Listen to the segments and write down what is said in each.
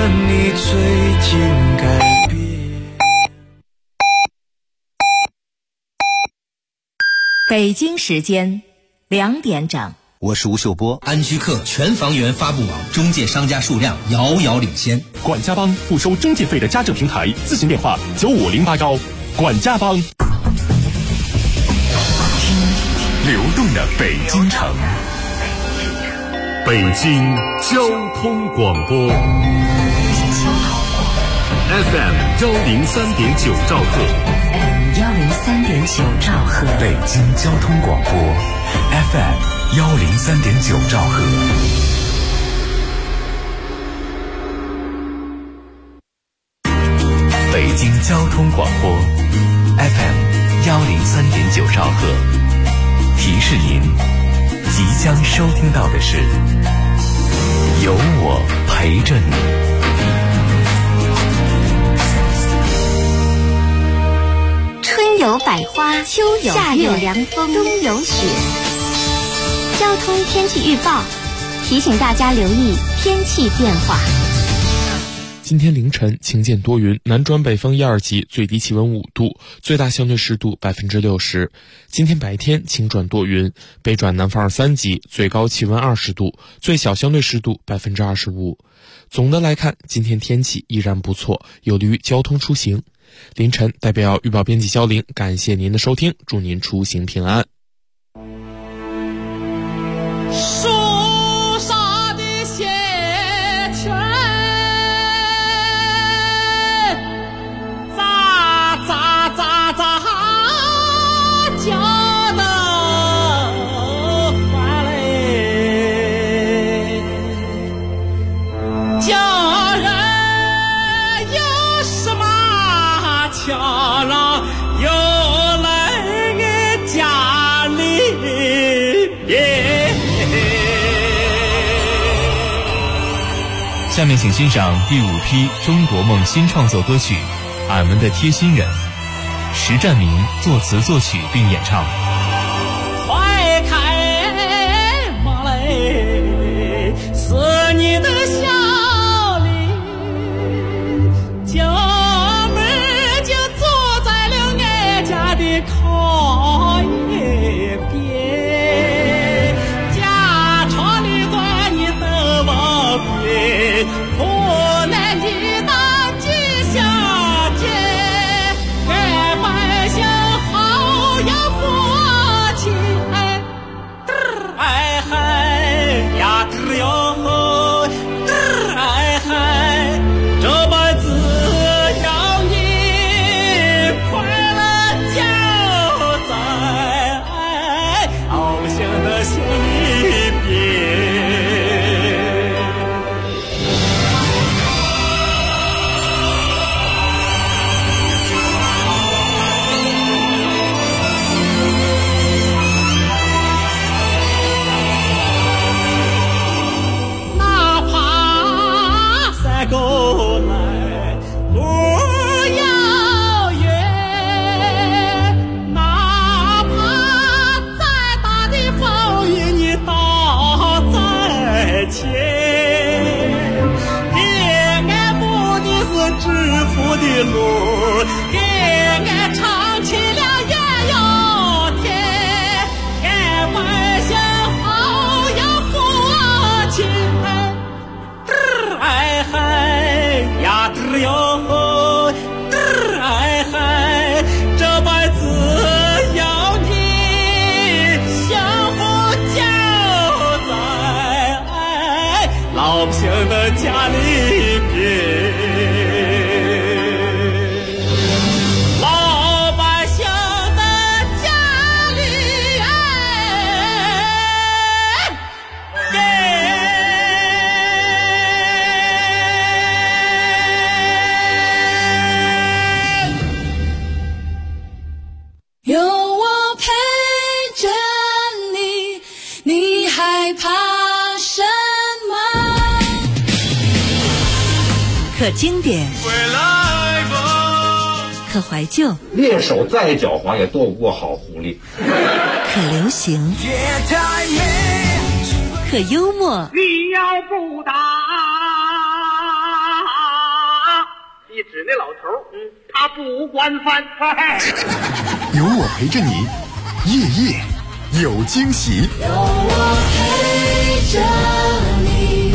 你最近改变。 北京时间2点整， 我是吴秀波。 安居客全房源发布网中介商家数量遥遥领先。 管家帮不收中介费的家政平台，咨询电话95081。管家帮。流动的北京城，北京交通广播 FM 103.9兆赫 103.9兆赫， 北京交通广播 FM 103.9兆赫。北京交通广播 FM 103.9兆赫。提示您，即将收听到的是有我陪着你。 春有百花，秋有夏有凉风，冬有雪。交通天气预报提醒大家留意天气变化。 今天凌晨晴间多云，南转北风1、2级，最低气温5度，最大相对湿度60%。今天白天晴转多云，北转南风2、3级，最高气温20度，最小相对湿度25%。总的来看，今天天气依然不错，有利于交通出行。凌晨代表预报编辑肖玲，感谢您的收听，祝您出行平安。 树上的谢泉叫得欢嘞，叫人有什么强让又来家里边。 下面请欣赏第5批中国梦新创作歌曲《俺们的贴心人》，石占明作词作曲并演唱。 快开门嘞，是你的笑脸，家门就坐在了俺家的靠一边，家常里短你都不变，苦难你当吉祥节，俺百姓好有福气，哎嗨呀嘚哟，哎嗨，这辈子要你快乐就在老百姓的心里边。哪怕山沟来路遥远，哪怕再大的风雨你挡在前，给俺目的是致富的路，给俺唱起了艳阳天，俺百姓好有福气，哎嗨呀嘚哟，哎嗨，这辈子要你幸福就在老百姓的家里边。老百姓的家里有我陪着你，你害怕什么？ 可经典，可怀旧， 猎手再狡猾也躲不过好狐狸。 可流行，可幽默， 你要不打那老头他不管饭。 有我陪着你，夜夜有惊喜。 有我陪着你。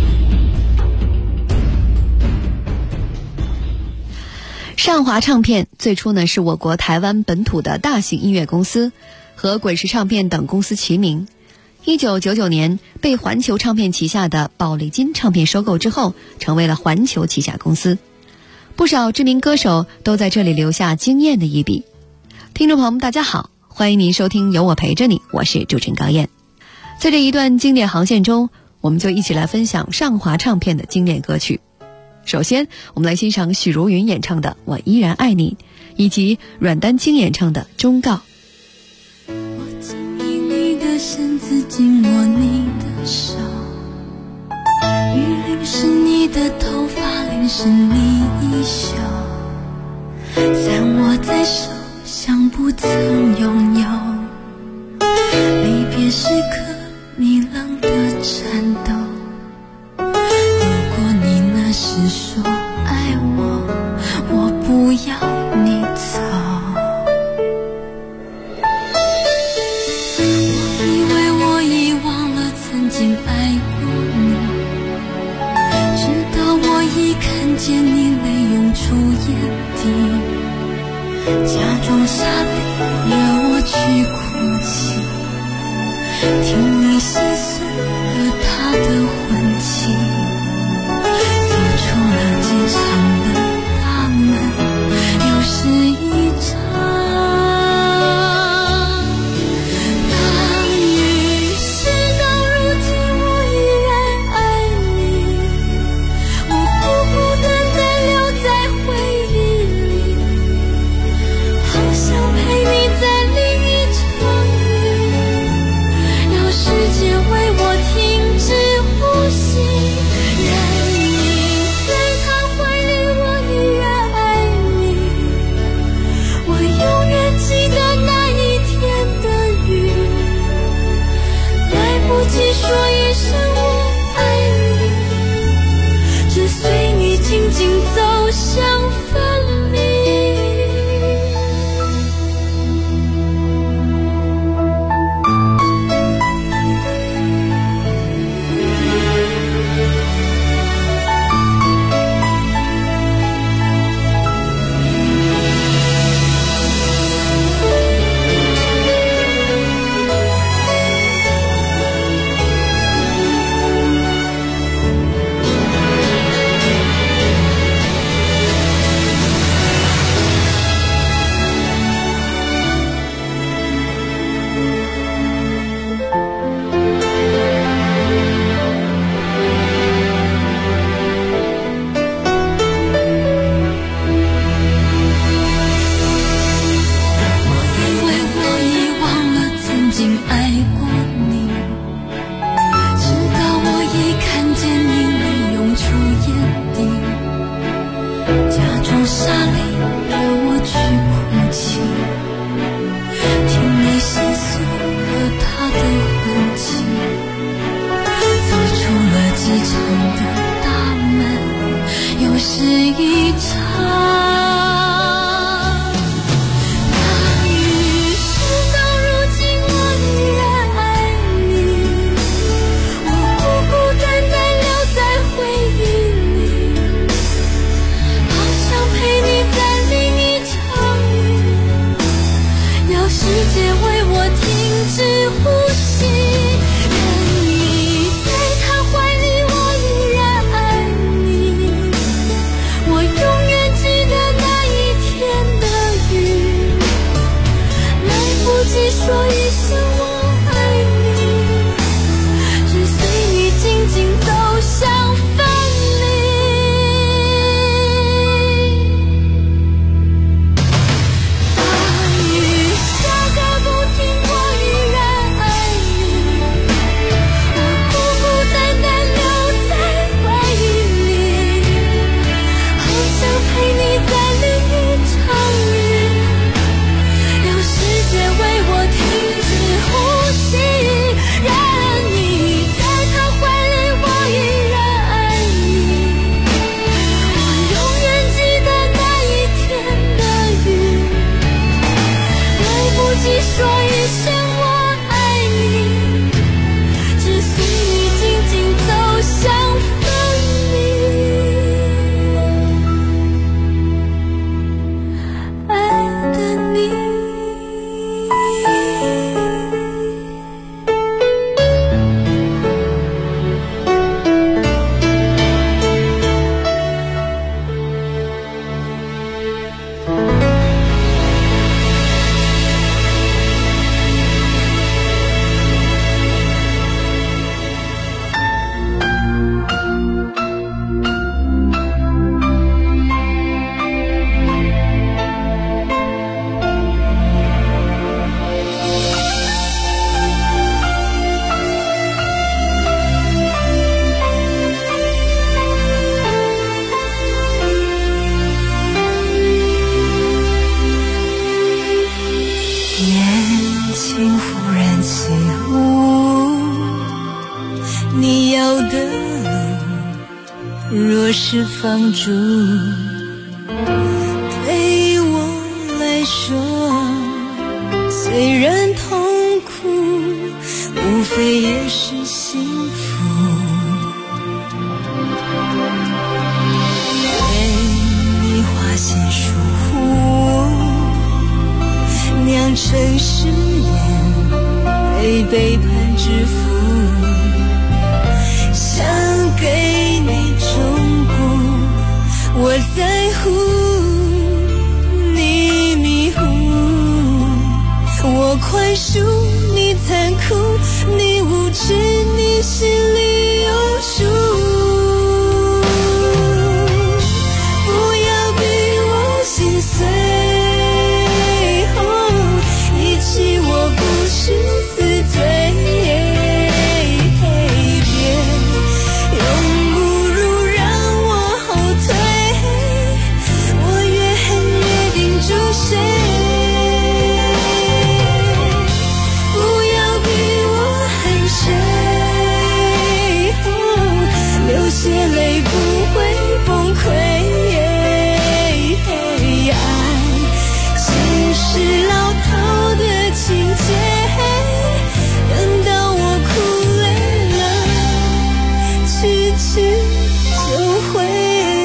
上华唱片最初呢是我国台湾本土的大型音乐公司，和滚石唱片等公司齐名。1999年被环球唱片旗下的宝丽金唱片收购之后，成为了环球旗下公司。不少知名歌手都在这里留下惊艳的一笔。听众朋友们，大家好，欢迎您收听有我陪着你，我是主持人高燕。在这一段经典航线中，我们就一起来分享上华唱片的经典歌曲。首先我们来欣赏许茹芸演唱的《我依然爱你》，以及阮丹青演唱的《忠告》。 我紧依你的身子，紧握你的手，雨淋湿你的头发，淋湿你衣袖，散握在手，像不曾拥有。离别时刻你冷的颤抖，是说爱我，我不要你走。我以为我遗忘了曾经爱过你，直到我一看见你泪涌出眼底，假装下泪惹我去哭泣，听你细碎了他的魂情。出了机场的大门，又是一场。当于事到如今，我依然爱你，我孤孤单单留在回忆里，好想陪你在另一场雨，要时间为我停止呼吸。记得那一天的雨，来不及说一声我爱你，只随你静静走向分离。我永远记得若是放逐，对我来说虽然痛苦，无非也是幸福。对你花谢疏忽，酿成誓言，被背叛之负，想给你忠固，我在乎你迷糊，我宽恕你残酷，你无知，你心里有数。不要逼我心碎，忆起我不是死罪，别用侮辱让我后退，我越恨越定住谁。不要逼我恨谁，流血泪不会崩溃，爱只是老套的情节，等到我哭累了，去去就回。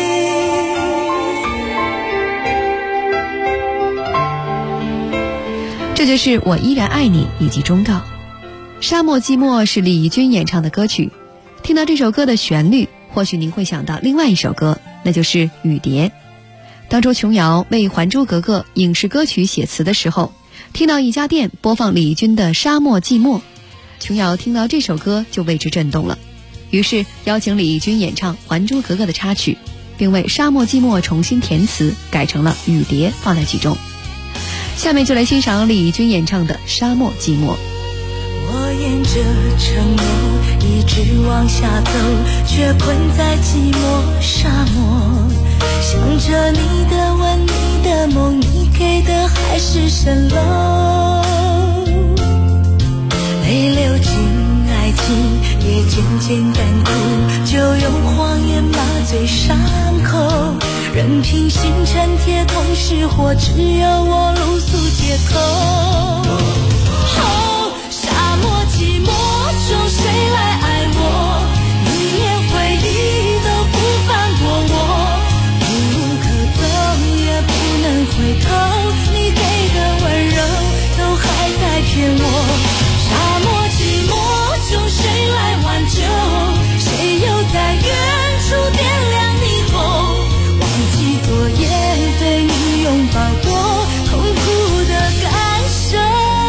这就是我依然爱你以及忠告。沙漠寂寞是李翊君演唱的歌曲，听到这首歌的旋律，或许您会想到另外一首歌，那就是雨蝶。当初琼瑶为《还珠格格》影视歌曲写词的时候，听到一家店播放李翊君的《沙漠寂寞》，琼瑶听到这首歌就为之震动了，于是邀请李翊君演唱《还珠格格》的插曲，并为《沙漠寂寞》重新填词，改成了雨蝶放在曲中。下面就来欣赏李翊君演唱的《沙漠寂寞》。 我沿着承诺一直往下走，却困在寂寞沙漠，想着你的吻，你的梦，你给的海市蜃楼，泪流进爱情也渐渐干枯，就用谎言麻醉伤口，任凭星辰铁桶失火，只有我露宿街头。沙漠寂寞中谁来爱我，一连回忆都不放过我，无可走也不能回头，你给的温柔都还在骗我。沙漠寂寞中谁来挽救，谁又在远处点亮霓虹，忘记昨夜被你拥抱过痛苦的感受。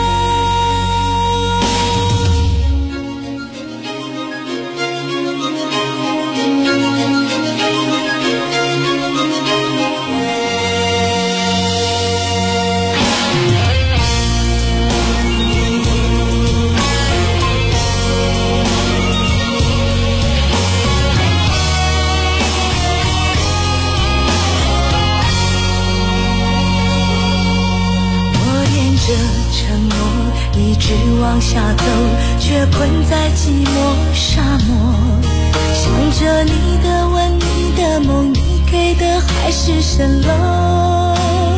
承诺一直往下走，却困在寂寞沙漠，想着你的吻，你的梦，你给的海市蜃楼，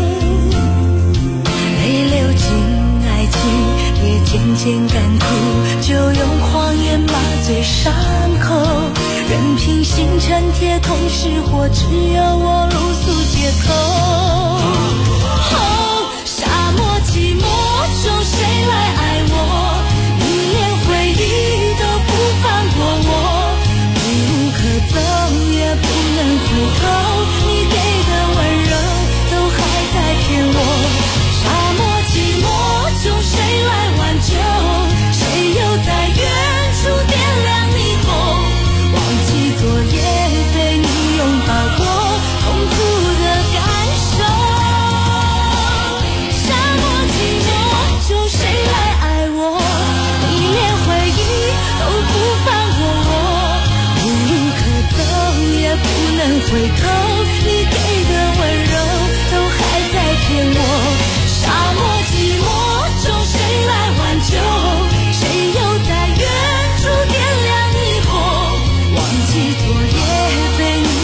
泪流进爱情也渐渐干枯，就用谎言麻醉伤口，任凭星辰铁桶失火，只有我露宿街头。沙漠寂寞中谁来爱我，一连回忆都不放过我，无可走也不能回头，你给的温柔都还在骗我。沙漠寂寞中谁来挽救，谁又在远处点亮霓虹，忘记昨夜被你拥抱过痛苦的感受。谁来爱我，一连回忆都不放过我，无可走也不能回头，你给的温柔都还在骗我。沙漠寂寞中谁来挽救，谁又在远处点亮霓虹，忘记昨夜被你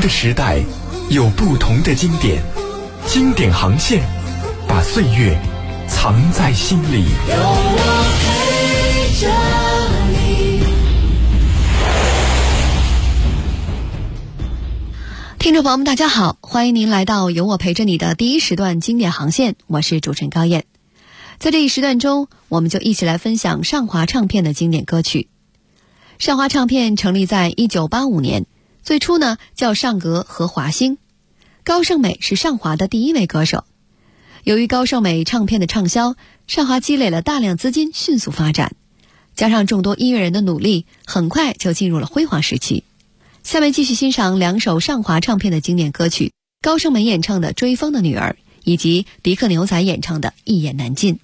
时代，有不同的经典，经典航线，把岁月藏在心里。 有我陪着你。 听众朋友们，大家好，欢迎您来到有我陪着你的第一时段经典航线，我是主持人高燕。在这一时段中，我们就一起来分享上华唱片的经典歌曲。上华唱片成立在1985年，最初呢叫上格和华星。高胜美是上华的第一位歌手。由于高胜美唱片的畅销，上华积累了大量资金，迅速发展，加上众多音乐人的努力，很快就进入了辉煌时期。下面继续欣赏两首上华唱片的经典歌曲，高胜美演唱的《追风的女儿》，以及迪克牛仔演唱的《一言难尽》。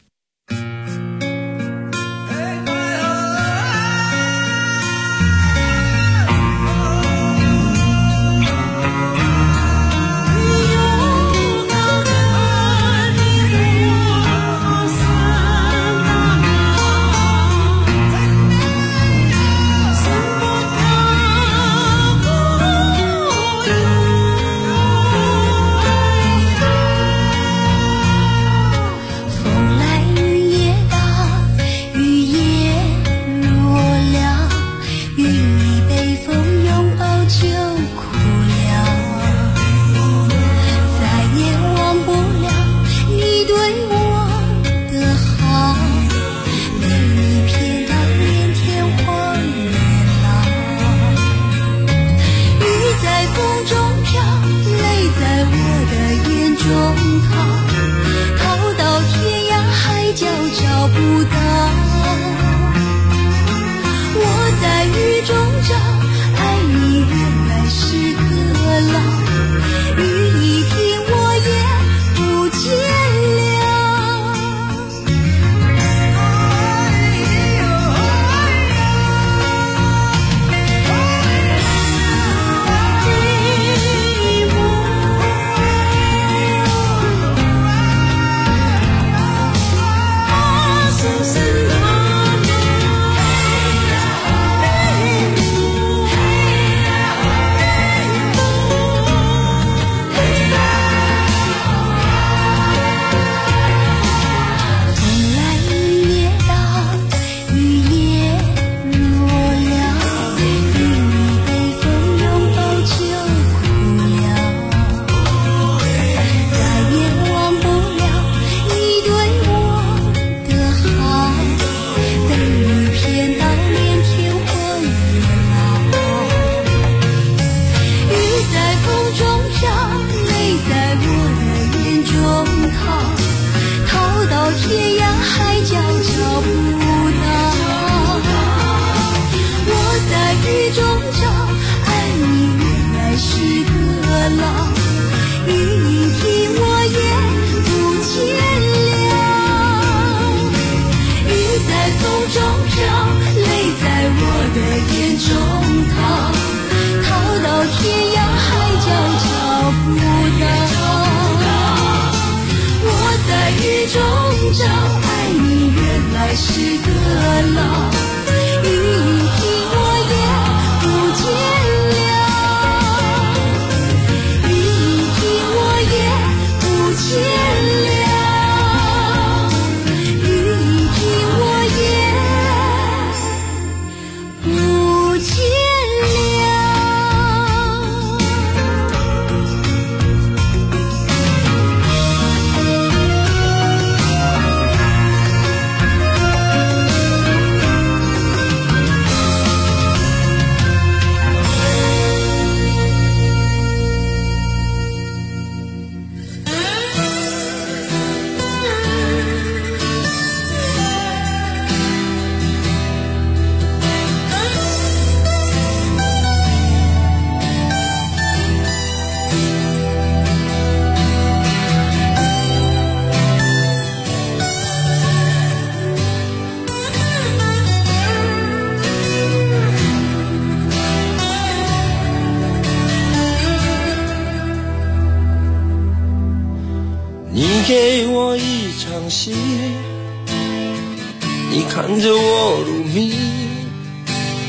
给我一场戏，你看着我入迷，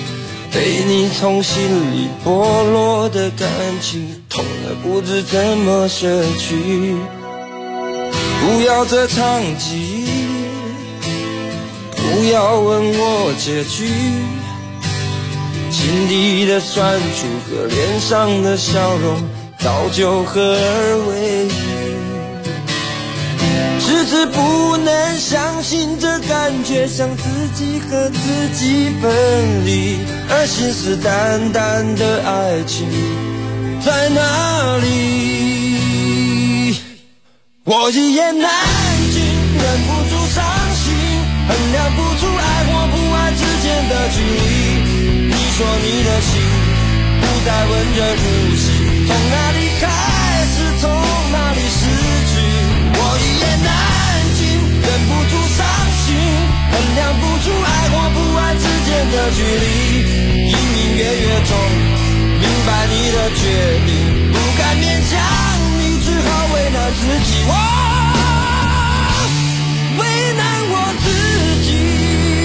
被你从心里剥落的感情，痛得不知怎么舍去。不要这场记忆，不要问我结局，心底的酸楚和脸上的笑容早就合而为一。迟迟不能相信这感觉像自己和自己分离，而信誓旦旦的爱情在哪里？我一言难尽，忍不住伤心，衡量不出爱或不爱之间的距离。你说你的心不再温热如昔，从哪里开始，从哪里失去？我一言难尽，忍不住伤心，衡量不出爱或不爱之间的距离。隐隐约约中明白你的决定，不敢勉强你，只好为难自己。为难我自己。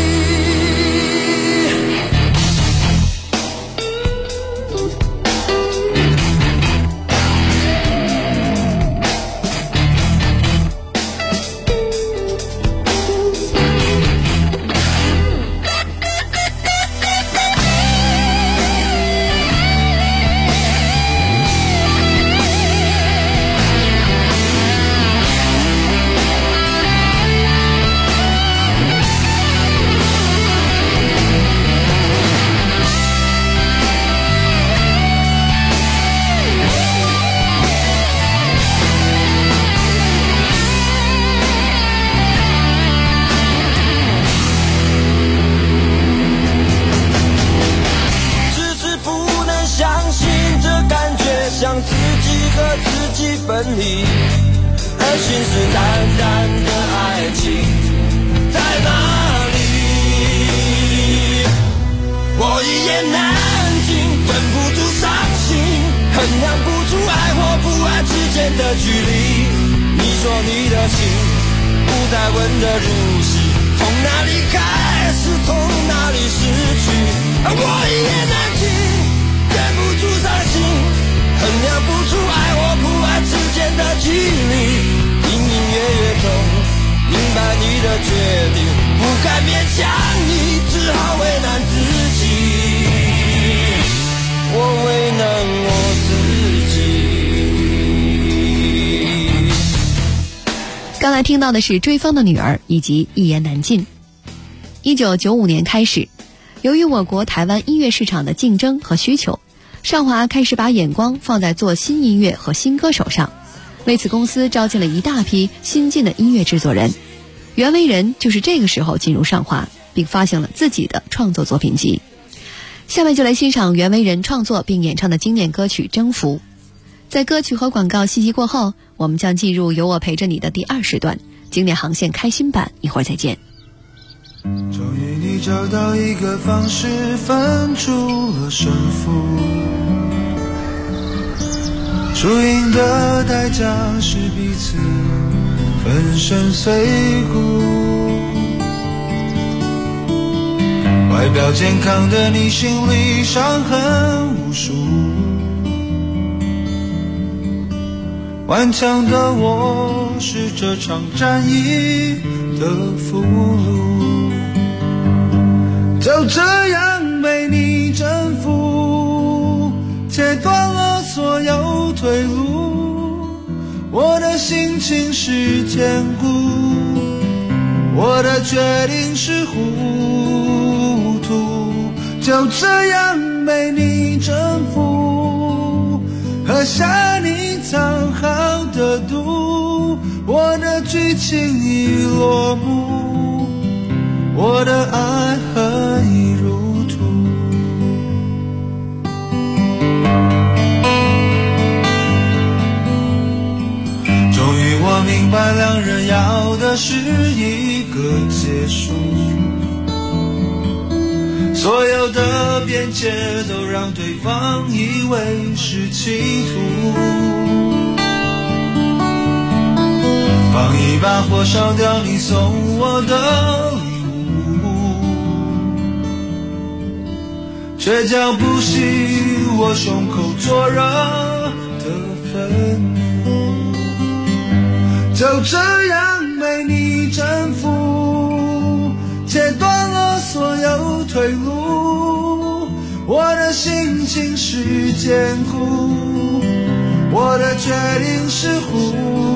像自己和自己分离，而信誓旦旦的爱情在哪里？我一言难尽，忍不住伤心，衡量不出爱或不爱之间的距离。你说你的心不再温热如昔，从哪里开始，从哪里失去？而我一言难尽，忍不住伤心，衡量不出爱或不爱之间的距离。隐隐约约中明白你的决定，不敢勉强你，只好为难自己。我为难我自己。 刚才听到的是追风的女儿以及一言难尽。1995年开始，由于我国台湾音乐市场的竞争和需求，上华开始把眼光放在做新音乐和新歌手上，为此公司招进了一大批新进的音乐制作人。袁惟仁就是这个时候进入上华，并发行了自己的创作作品集。下面就来欣赏袁惟仁创作并演唱的经典歌曲《征服》。在歌曲和广告信息过后，我们将进入有我陪着你的第2时段，经典航线开心版，一会儿再见。 终于你找到一个方式分出了胜负，输赢的代价是彼此粉身碎骨。外表健康的你心里伤痕无数，顽强的我是这场战役的俘虏，就这样被你征服，切断了所有退路。我的心情是坚固，我的决定是糊涂，就这样被你征服，喝下你藏好的毒。我的剧情已落幕，我的爱何以如土。终于我明白，两人要的是一个结束，所有的边界都让对方以为是企图，放一把火烧掉你送我的礼物， 倔强不息我胸口灼热的愤怒，就这样被你征服，切断了所有退路。我的心情是坚固，我的决定是糊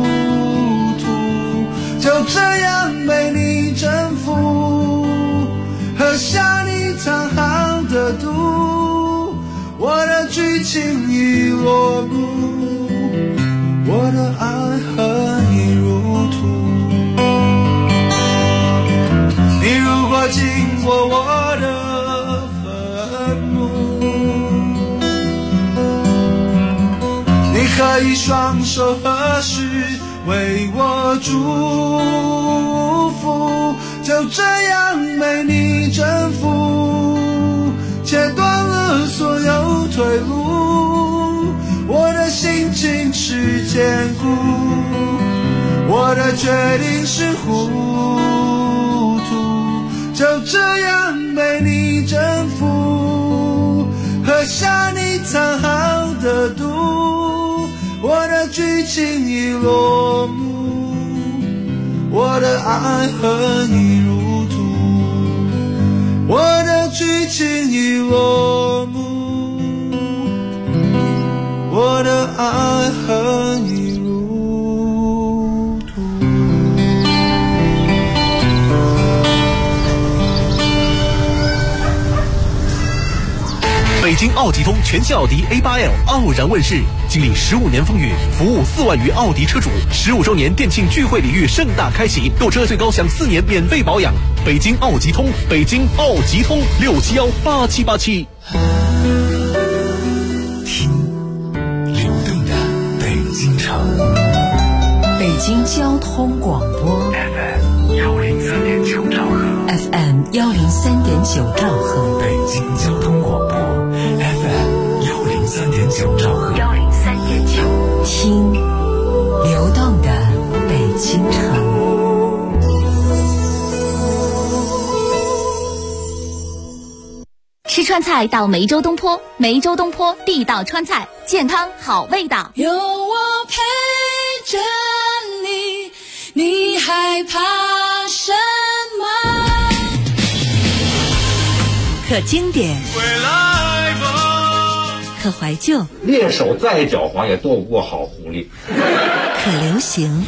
涂，就这样被你征服，喝下你藏好的毒。我的剧情已落幕，我的爱和你如图。你如果经过我的坟墓，你可以双手合十为我祝福，就这样被你征服，切断了所有退路。我的心情是坚固，我的决定是糊涂，就这样被你征服，喝下你藏好的毒。我的剧情已落幕，我的爱和你如图。我的剧情已落幕，我的爱和你如图。 北京奥吉通全系奥迪 A8L 傲然问世，经历15年风雨，服务4万余奥迪车主，15周年店庆聚会礼遇盛大开启，购车最高享4年免费保养。北京奥吉通，北京奥吉通6718787。 听流动的北京城， 北京交通广播 FM 103.9兆赫 ，FM 103.9兆赫， 北京交通广播 FM 103.9兆赫 ，103.9，听流动的北京城。 吃川菜到梅州东坡，梅州东坡地道川菜，健康好味道。 有我陪着你，你害怕什么？ 可经典，可怀旧， 猎手再狡猾也斗不过好狐狸。 可流行，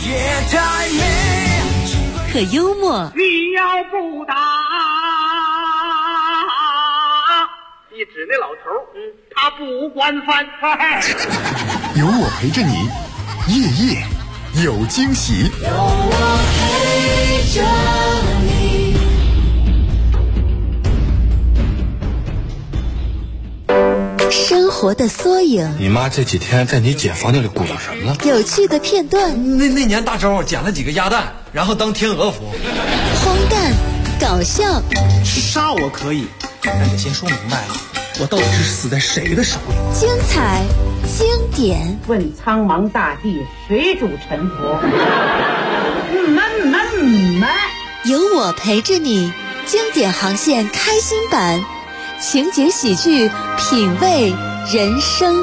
可幽默。 你要不打，你指那老头，他不惯犯。 有我陪着你，夜夜有惊喜。 有我陪着你。 生活的缩影， 你妈这几天在你姐房间里鼓捣什么了？ 有趣的片段。 那年大周捡了几个鸭蛋，然后当天鹅服。 荒诞，搞笑。 杀我可以，但得先说明白了，我到底是死在谁的手里？ 精彩，经典。 问苍茫大地，谁主沉浮？ 有我陪着你，经典航线开心版，情景喜剧，品味人生。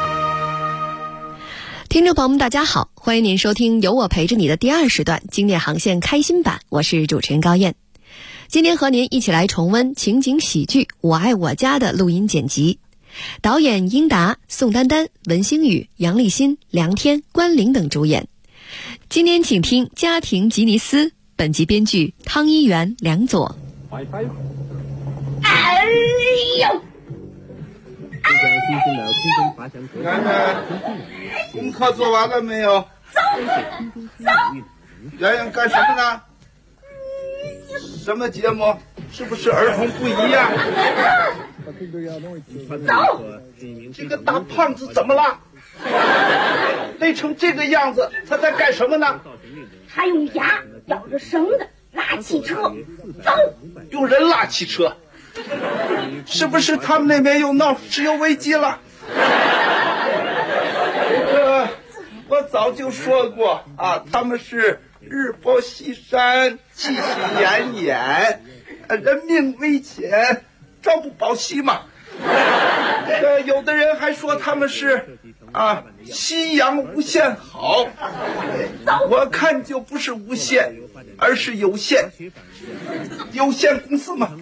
听众朋友们大家好，欢迎您收听有我陪着你的第2时段经典航线开心版，我是主持人高燕。今天和您一起来重温情景喜剧《我爱我家》的录音剪辑，导演英达、宋丹丹、文星宇、杨立新、梁天、关凌等主演。今天请听家庭吉尼斯，本集编剧汤一元、梁左。 哎呦！ 看看功课做完了没有？ 走。 洋洋干什么呢？什么节目？是不是儿童不一样？ 走。 这个大胖子怎么了？累成这个样子，他在干什么呢？ 还用牙咬着绳子拉汽车。走。 用人拉汽车。是不是他们那边又闹石油危机了？我早就说过啊，他们是日薄西山，气息奄奄，人命危险，朝不保夕嘛。 有的人还说他们是夕阳无限好，我看就不是无限，而是有限，有限公司嘛。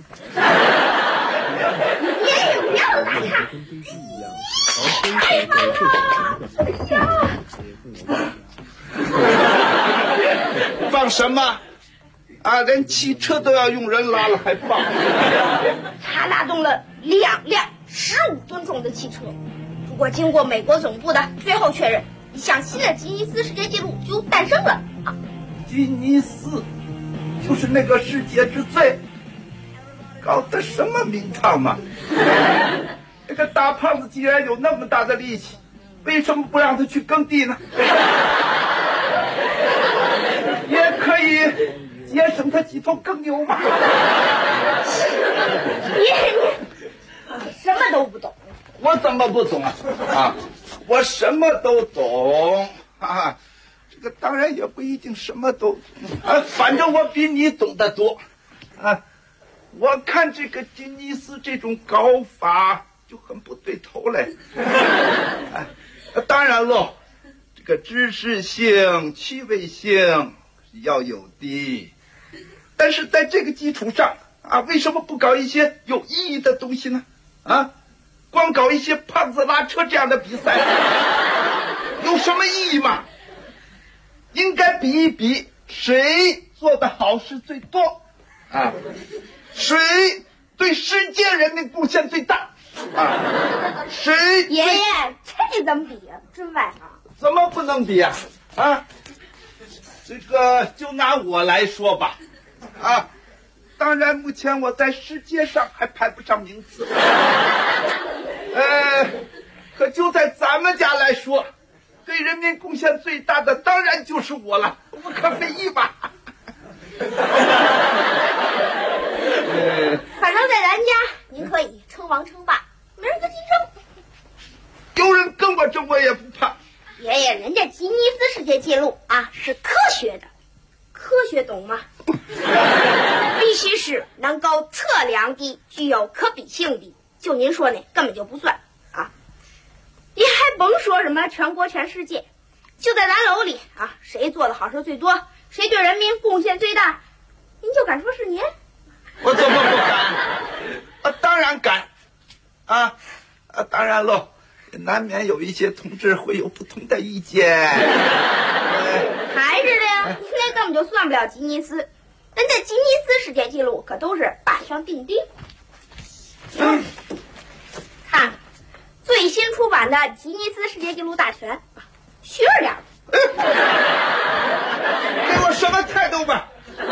爷爷不要打岔，太棒了！ 放什么？连汽车都要用人拉了，还放？ 他拉动了2辆15吨重的汽车。如果经过美国总部的最后确认，一项新的吉尼斯世界纪录就诞生了。 吉尼斯就是那个世界之最，搞的什么名堂嘛？那个大胖子既然有那么大的力气，为什么不让他去耕地呢？也可以节省他几头耕牛嘛。 你什么都不懂。 我怎么不懂我什么都懂这个当然也不一定什么都懂反正我比你懂得多我看这个吉尼斯这种搞法就很不对头嘞当然喽，这个知识性、趣味性要有的，但是在这个基础上为什么不搞一些有意义的东西呢？光搞一些胖子拉车这样的比赛，有什么意义吗？应该比一比谁做的好事最多谁对世界人民贡献最大谁爷爷这怎么比真外行。 怎么不能比这个就拿我来说吧当然目前我在世界上还排不上名次可就在咱们家来说，对人民贡献最大的当然就是我了，无可非议吧反正在咱家您可以称王称霸，没人跟您争。 有人跟我争我也不怕。 爷爷，人家吉尼斯世界纪录是科学的，科学懂吗？必须是能够测量的，具有可比性的。就您说那根本就不算你还甭说什么全国全世界，就在咱楼里谁做的好事最多，谁对人民贡献最大，您就敢说是您？ 我怎么不敢当然敢当然喽，难免有一些同志会有不同的意见还是的呀，您那根本就算不了吉尼斯，人家吉尼斯世界纪录可都是板上钉钉看最新出版的吉尼斯世界纪录大全学着点给我什么态度吧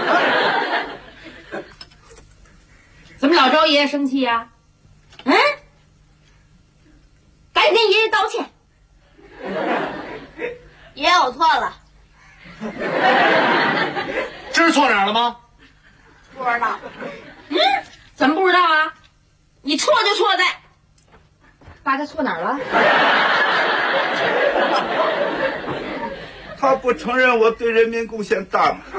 怎么老招爷爷生气呀赶紧跟爷爷道歉爷爷我错了知错哪儿了吗？ 不知道怎么不知道你错就错在爸，他错哪儿了？ 他不承认我对人民贡献大吗？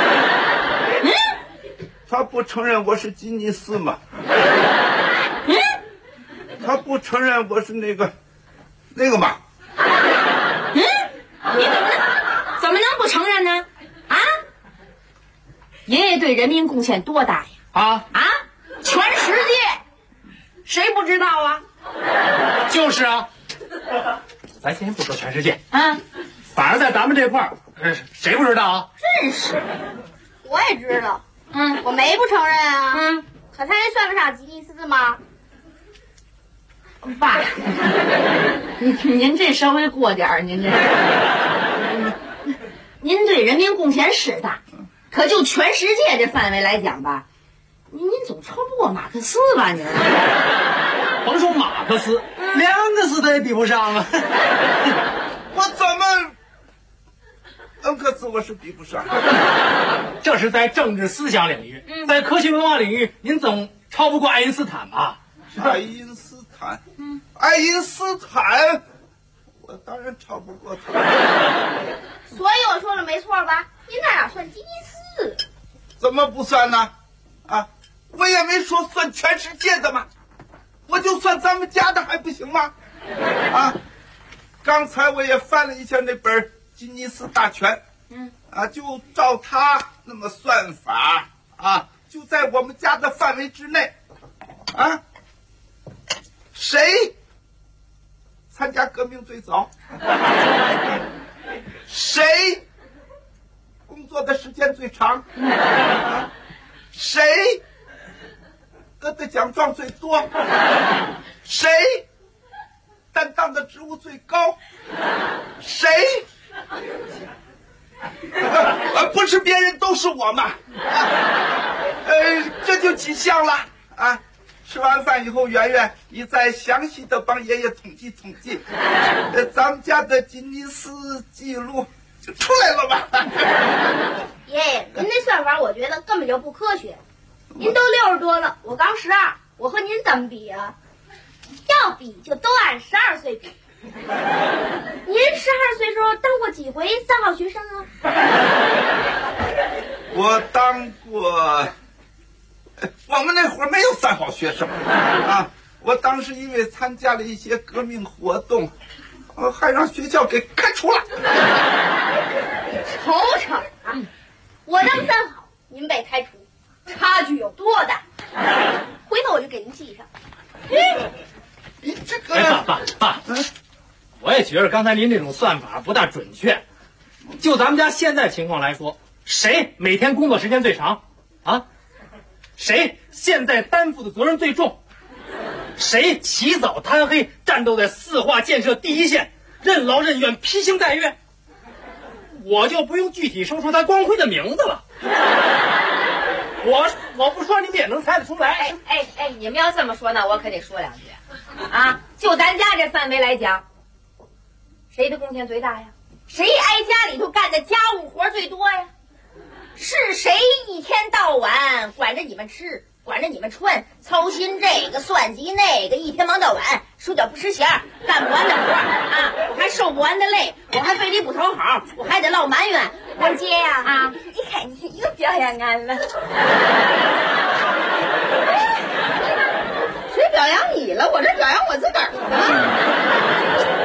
他不承认我是吉尼斯吗？他不承认我是那个嘛？ 你怎么能不承认呢？爷爷对人民贡献多大呀？全世界谁不知道就是咱先不说全世界反而在咱们这块儿谁不知道真是我也知道我没不承认可他还算得上吉尼斯吗？ 爸您这稍微过点儿，您对人民贡献是大，可就全世界这范围来讲吧，您总超不过马克思吧？您甭说马克思，2个字他也比不上我怎么2个字我是比不上这是在政治思想领域在科学文化领域您总超不过爱因斯坦吧？ 爱因斯坦我当然超不过他所以我说的没错吧？您那哪算吉尼斯？ 怎么不算呢我也没说算全世界的嘛我就算咱们家的还不行吗？啊，刚才我也翻了一下那本吉尼斯大全，就照他那么算法啊，就在我们家的范围之内，啊，谁参加革命最早？谁工作的时间最长？谁得的奖状最多？谁担当的职务最高？谁？不是别人，都是我嘛。这就几项了啊。吃完饭以后，圆圆你再详细的帮爷爷统计统计，咱们家的吉尼斯记录就出来了吧？ 爷爷，您那算法我觉得根本就不科学。您都60多了，我刚12，我和您怎么比啊？要比就都按12岁比。您12岁时候当过几回3好学生啊？ 我当过。我们那会儿没有3好学生啊！我当时因为参加了一些革命活动，还让学校给开除了。 瞅瞅啊，我当3好，您被开除，差距有多大？回头我就给您记上。 你这个爸，我也觉得刚才您这种算法不大准确。就咱们家现在情况来说，谁每天工作时间最长啊？谁现在担负的责任最重？谁起早贪黑，战斗在4化建设第一线，任劳任怨，披星戴月？我就不用具体说出他光辉的名字了。我不说你们也能猜得出来。 你们要这么说呢，我可得说2句啊！就咱家这范围来讲，谁的贡献最大呀？谁挨家里头干的家务活最多呀？是谁一天到晚管着你们吃，管着你们穿，操心这个算计那个，一天忙到晚，手脚不吃闲，干不完的活啊，我还受不完的累，我还非得不讨好，我还得落埋怨。我姐呀，你看你又表扬俺了。谁表扬你了？我这表扬我自个儿呢。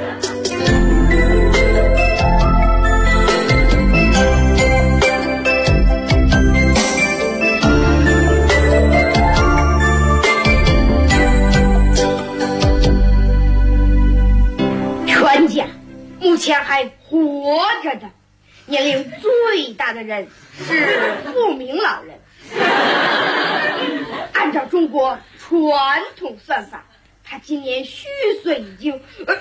全家目前还活着的年龄最大的人是富明老人。按照中国传统算法，他今年虚岁已经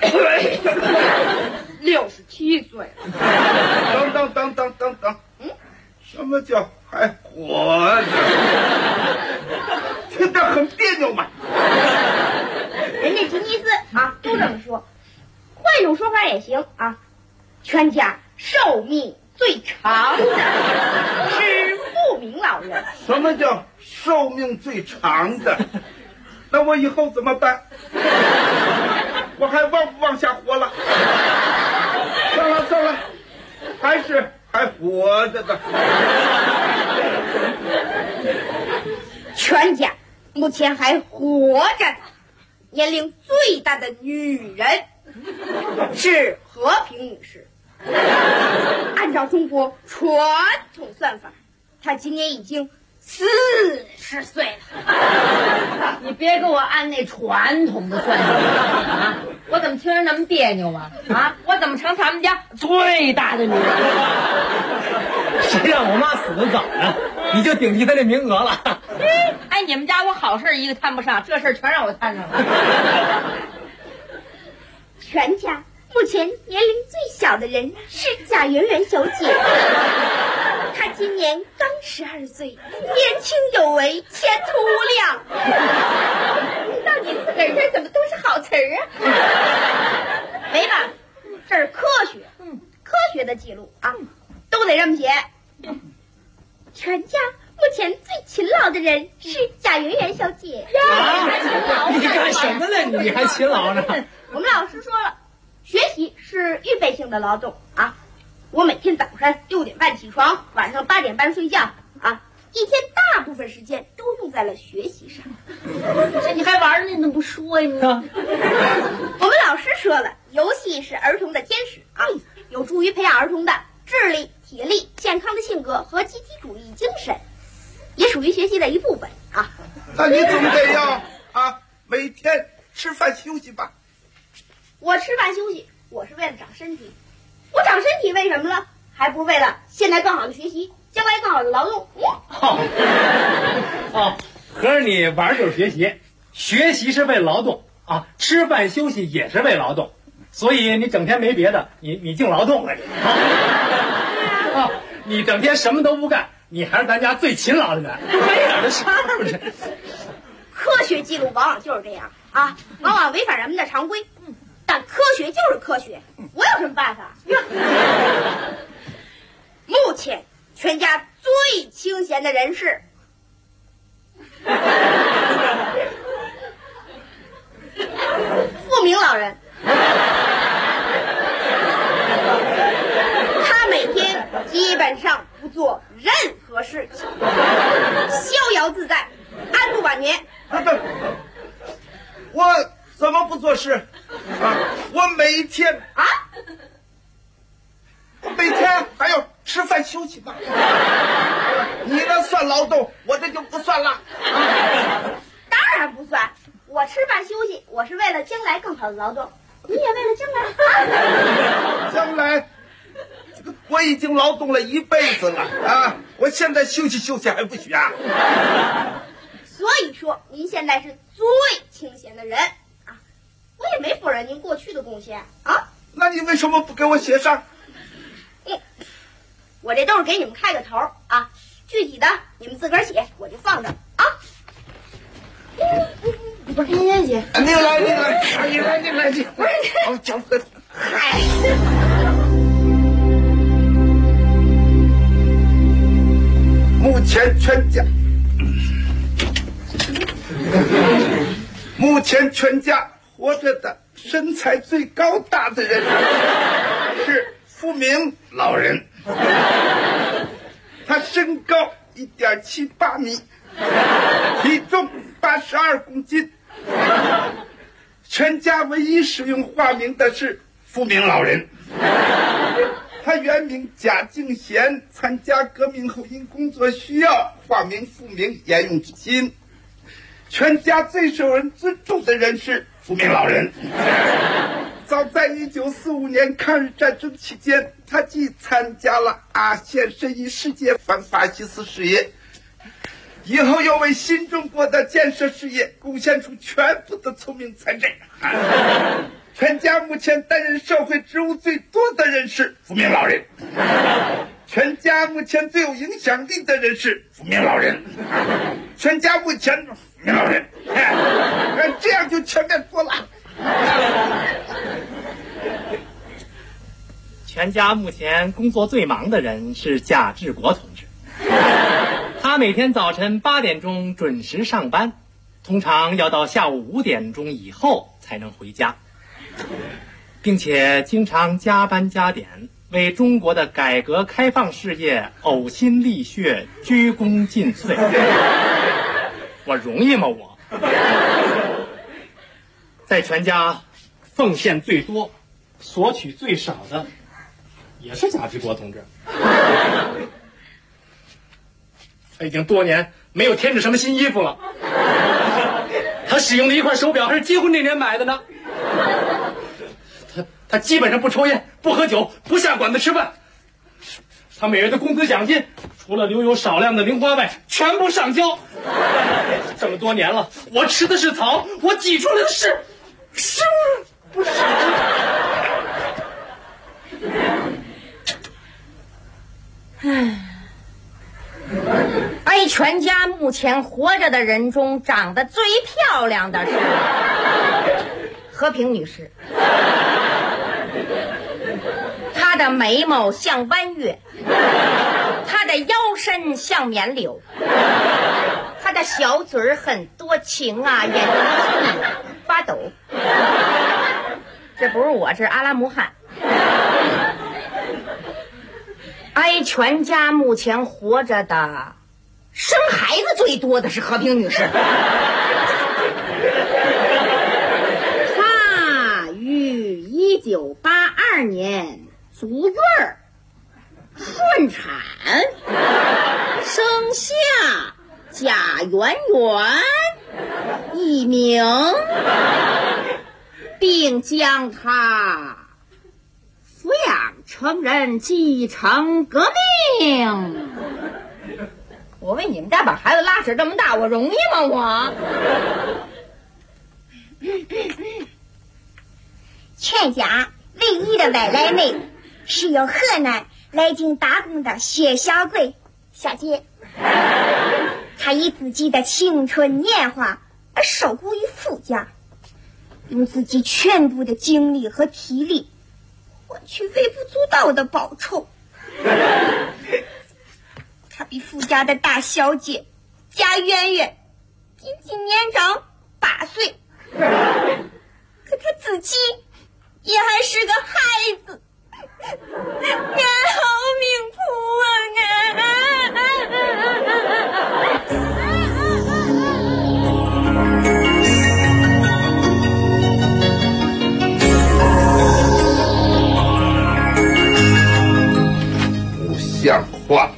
67岁了。 等，什么叫还活着？听着很别扭嘛。 人家吉尼斯都这么说，换一种说法也行啊。全家寿命最长的是富明老人。 什么叫寿命最长的？那我以后怎么办？我还往不往下活了？算了，还活着的。 全家目前还活着的年龄最大的女人是和平女士。按照中国传统算法，她今年已经40岁了。 你别给我按那传统的算计啊！我怎么听着那么别扭啊？我怎么成他们家最大的女人？ 谁让我妈死得早呢？你就顶替她这名额了。 你们家我好事一个摊不上，这事全让我摊上了。 全家目前年龄最小的人是贾圆圆小姐，她今年刚12岁，年轻有为，前途无量。到你自个儿这怎么都是好词儿啊？没办法，这是科学的记录啊，都得这么写。全家目前最勤劳的人是贾圆圆小姐。 你干什么呢？你还勤劳呢？ 我们老师说了，学习是预备性的劳动啊。我每天早上6点半起床，晚上8点半睡觉啊，一天大部分时间都用在了学习上。 这你还玩呢？你怎么不说呀你？ 我们老师说了，游戏是儿童的天使啊，有助于培养儿童的智力、体力、健康的性格和集体主义精神，也属于学习的一部分啊。 那你总得要啊，每天吃饭休息吧。 我吃饭休息，我是为了长身体。我长身体为什么呢？还不是为了现在更好的学习，将来更好的劳动。 合着你玩就是学习，学习是为劳动啊，吃饭休息也是为劳动，所以你整天没别的，你净劳动了你。你整天什么都不干，你还是咱家最勤劳的人，没点的事儿不是？ 科学记录往往就是这样啊，往往违反人们的常规。但科学就是科学，我有什么办法？目前全家最清闲的人是富明老人。他每天基本上不做任何事情，逍遥自在，安度晚年。 我怎么不做事啊？我每天还要吃饭休息吧。你那算劳动，我这就不算了。 当然不算，我吃饭休息，我是为了将来更好的劳动，你也为了将来。 将来，这个我已经劳动了一辈子了啊！我现在休息休息还不行啊？ 所以说，您现在是最清闲的人啊！我也没否认您过去的贡献啊。 那你为什么不给我写上？ 我这都是给你们开个头啊，具体的你们自个儿写，我就放着啊。不是，您写。 你来，不是我讲个。 嗨。 目前全家活着的身材最高大的人是富明老人，他身高1.78米，体重82公斤。全家唯一使用化名的是富明老人。他原名贾敬贤，参加革命后因工作需要化名富明，沿用至今。全家最受人尊重的人是富明老人。早在1945年抗日战争期间，他既参加了献身于世界反法西斯事业，以后又为新中国的建设事业贡献出全部的聪明才智。全家目前担任社会职务最多的人是富明老人。全家目前最有影响力的人是富明老人。全家目前富明老人，这样就全面多了。 全家目前工作最忙的人是贾志国同志，他每天早晨8点钟准时上班，通常要到下午5点钟以后才能回家，并且经常加班加点，为中国的改革开放事业呕心沥血，鞠躬尽瘁。我容易吗？我在全家奉献最多、索取最少的也是贾志国同志。他已经多年没有添置什么新衣服了，他使用的一块手表还是结婚那年买的呢。他基本上不抽烟，不喝酒，不下馆子吃饭。他每月的工资奖金除了留有少量的零花外，全部上交。这么多年了，我吃的是草，我挤出来的是生，不是。 全家目前活着的人中长得最漂亮的是和平女士。她的眉毛像弯月，她的腰身像棉柳，她的小嘴儿很多情啊，眼睛发抖。这不是我，这是阿拉木汗。全家目前活着的生孩子最多的是和平女士。 1982年足月顺产，生下贾圆圆一名，并将他抚养成人，继承革命。我为你们家把孩子拉扯这么大，我容易吗？我全家唯一的外来妹是由河南来京打工的薛小贵小姐，她以自己的青春年华而受雇于傅家，用自己全部的精力和体力换取微不足道的报酬。她比傅家的大小姐贾圆圆仅仅年长8岁，可她自己也还是个孩子，俺好命不像话，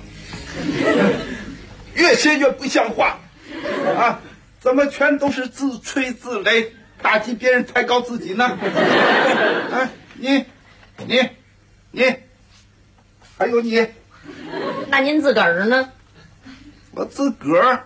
越写越不像话啊！怎么全都是自吹自擂，打击别人，抬高自己呢？啊，你，还有你， 那您自个儿呢？ 我自个儿，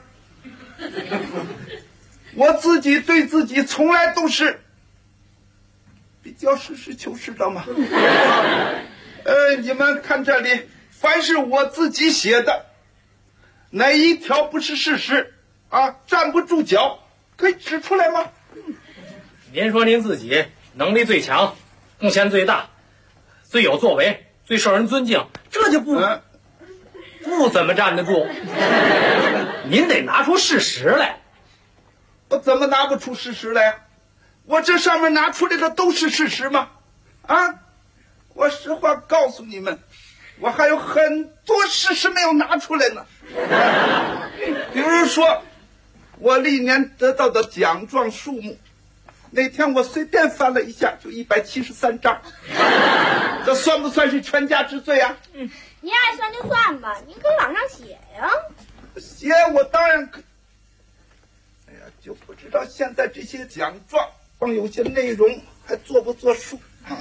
我自己对自己从来都是比较实事求是的嘛。你们看这里，凡是我自己写的，哪一条不是事实啊？站不住脚，可以指出来吗？ 您说您自己能力最强，贡献最大，最有作为，最受人尊敬，这就不怎么站得住。您得拿出事实来。 我怎么拿不出事实来？我这上面拿出来的都是事实吗？啊，我实话告诉你们，我还有很多事实没有拿出来呢。比如说我历年得到的奖状数目，那天我随便翻了一下就173张，这算不算是全家之最啊？ 你爱算就算吧，你可以往上写呀。 写我当然可，哎呀，就不知道现在这些奖状光有些内容还作不作数。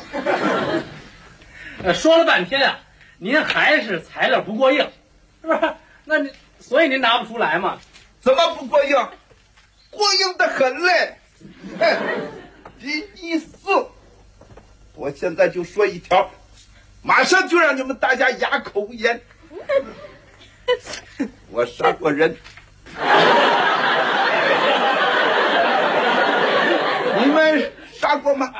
说了半天啊，您还是材料不过硬，是不是？那你所以您拿不出来嘛？ 怎么不过硬？过硬的很嘞。第一次，我现在就说一条，马上就让你们大家哑口无言。我杀过人。你们杀过吗？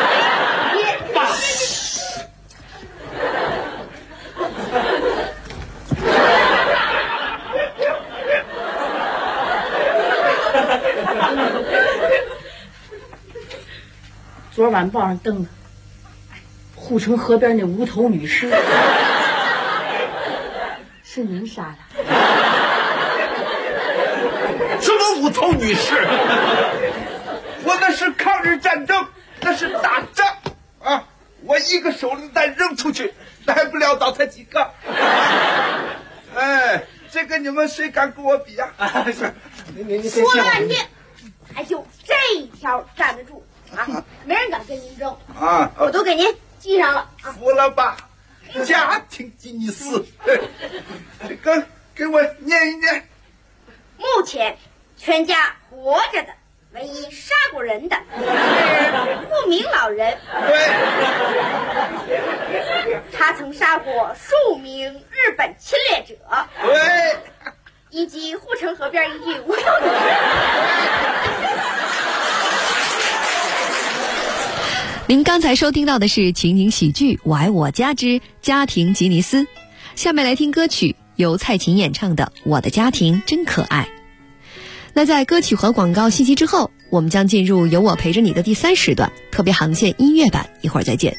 昨晚报上登了，护城河边那无头女尸是您杀的。 什么无头女尸？我那是抗日战争，那是打仗啊！我一个手榴弹扔出去，来不了倒才几个。哎，这个你们谁敢跟我比呀？ 你说了半天，还就这一条站得住啊！没人敢跟您争啊！ 我都给您记上了。 服了吧？家庭吉尼斯，这个给我念一念。 目前全家活着的唯一杀过人的是顾明老人。 对， 他曾杀过数名日本侵略者。 对， 以及护城河边一具无头女尸。 您刚才收听到的是情景喜剧《我爱我家之家庭吉尼斯》，下面来听歌曲，由蔡琴演唱的《我的家庭真可爱》。那在歌曲和广告信息之后，我们将进入有我陪着你的第3时段特别航线音乐版，一会儿再见。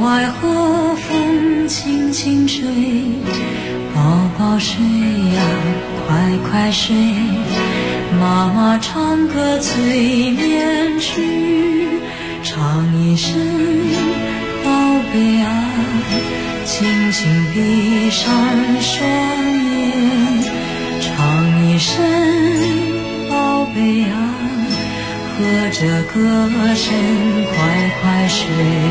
外和风轻轻吹，宝宝睡呀快快睡，妈妈唱个催眠曲，唱一声宝贝啊，轻轻闭上双眼，唱一声宝贝啊，和着歌声快快睡。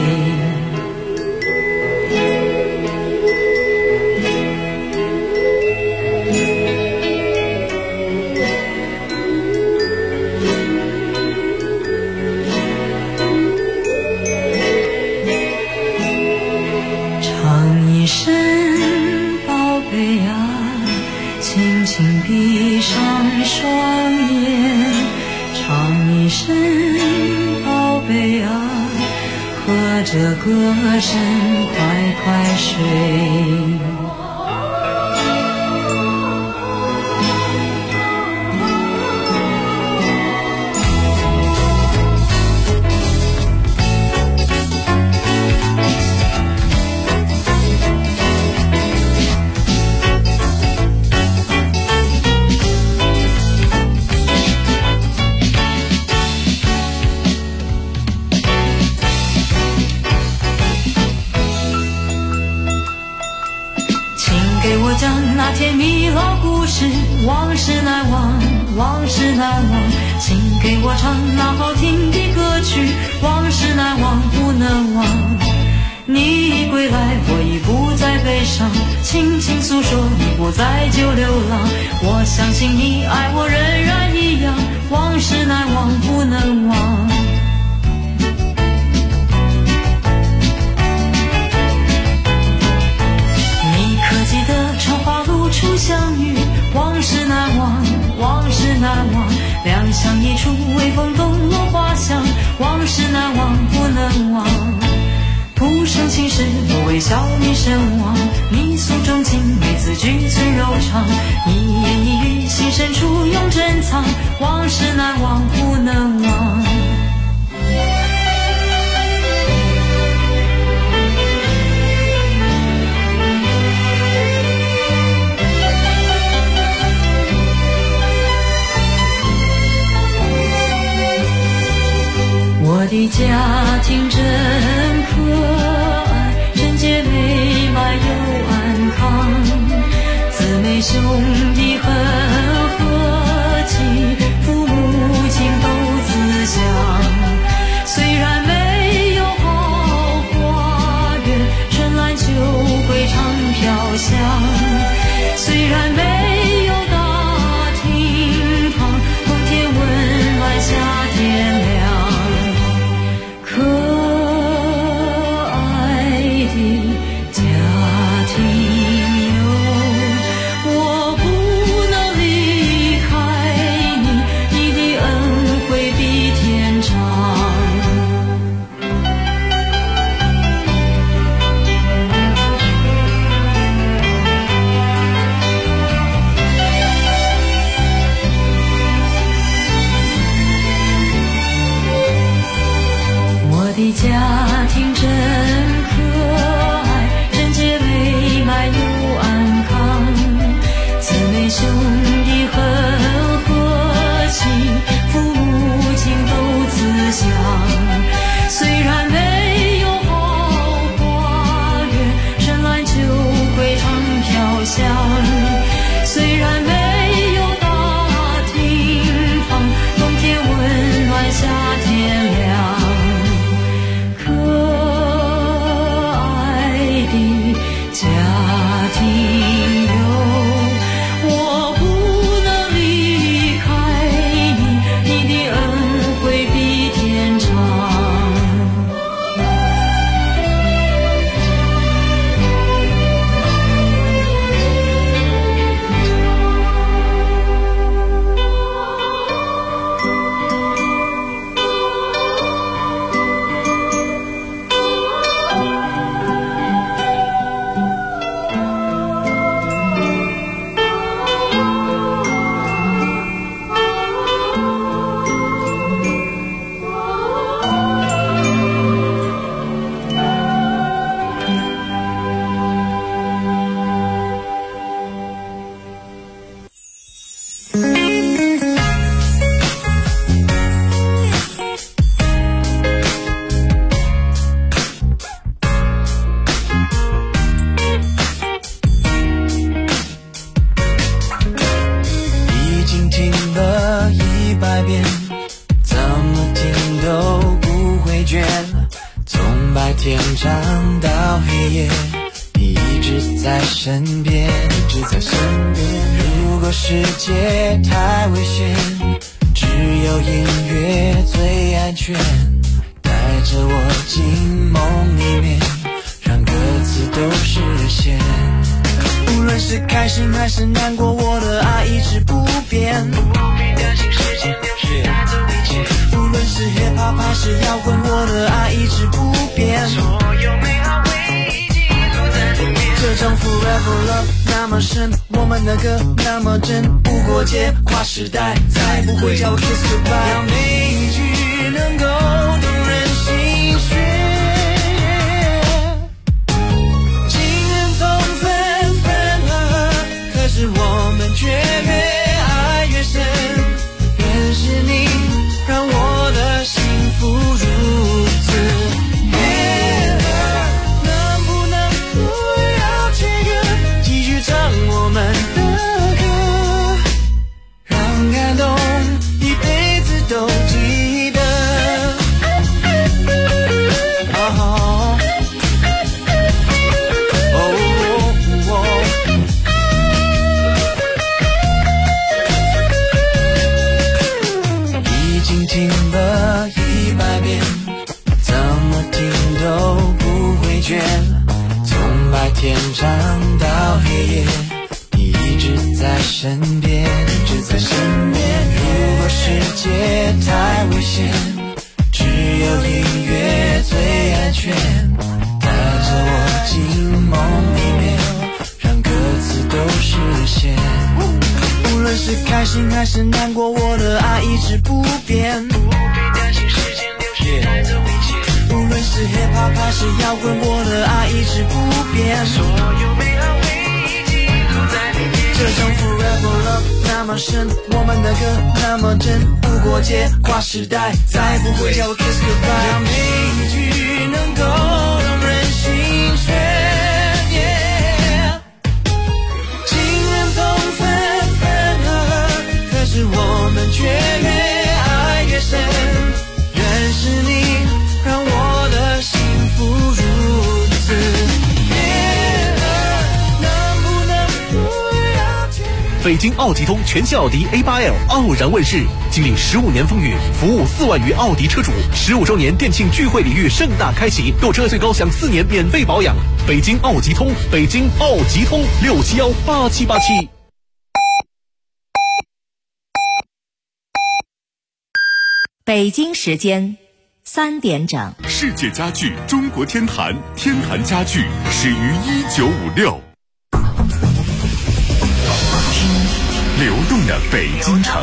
唱一声宝贝啊，轻轻闭上双眼，唱一声宝贝啊，和着歌声快快睡。那甜蜜老故事，往事难忘，往事难忘。请给我唱那好听的歌曲，往事难忘，不能忘。你已归来，我已不再悲伤，轻轻诉说，你不再就流浪。我相信你爱我仍然一样，往事难忘，不能忘。你可记得春花路初相遇，往事难忘，往事难忘。两相依处，微风动落花香，往事难忘，不能忘。不生情时，我微笑你身亡，你诉衷情，每字句最柔肠。一言一语，心深处永珍藏，往事难忘，不能忘。我的家庭真可爱，贞洁美满又安康，姊妹兄弟很和气，父母亲都慈祥。 长到黑夜，你一直在身边，一直在身边。如果世界太危险，只有音乐最安全，带着我进梦里面，让歌词都实现。无论是开心还是难过，我的爱一直不变，不必担心时间流逝带走一切。无论是 hip hop 还是摇滚，我的爱一直不变，所有美好回忆记录在里面。这种 forever love 那么深，我们的歌那么真，无国界跨时代，再不会叫我 kiss goodbye。要每一句能够动人心弦。是我们却越爱越深，认识你让我的幸福如此。能不能不要切割，继续唱我们的歌，让感动一辈子都记得。听了100遍，怎么听都不会倦。从白天长到黑夜，你一直在身边，一直在身边。如果世界太危险，只有音乐最安全，带着我进梦里面，让歌词都实现。无论是开心还是难过，我的爱一直不变，不必担心时间流逝带走一切。无论是 hip hop 还是摇滚，我的爱一直不变，所有美好回忆记录在里面。这种 forever love 那么深，我们的歌那么真，无国界跨时代，再不会叫我 kiss goodbye。让每一句能够动人心弦。是我们却越爱越深，认识你让我的幸福如此。能不能不要北京奥吉通全系奥迪 A8L 傲然问世，经历15年风雨，服务4万余奥迪车主，15周年店庆聚会礼遇盛大开启，购车最高享4年免费保养。北京奥吉通，北京奥吉通6718787。 北京时间3点整。 世界家具中国天坛，天坛家具始于1956。流动的北京城，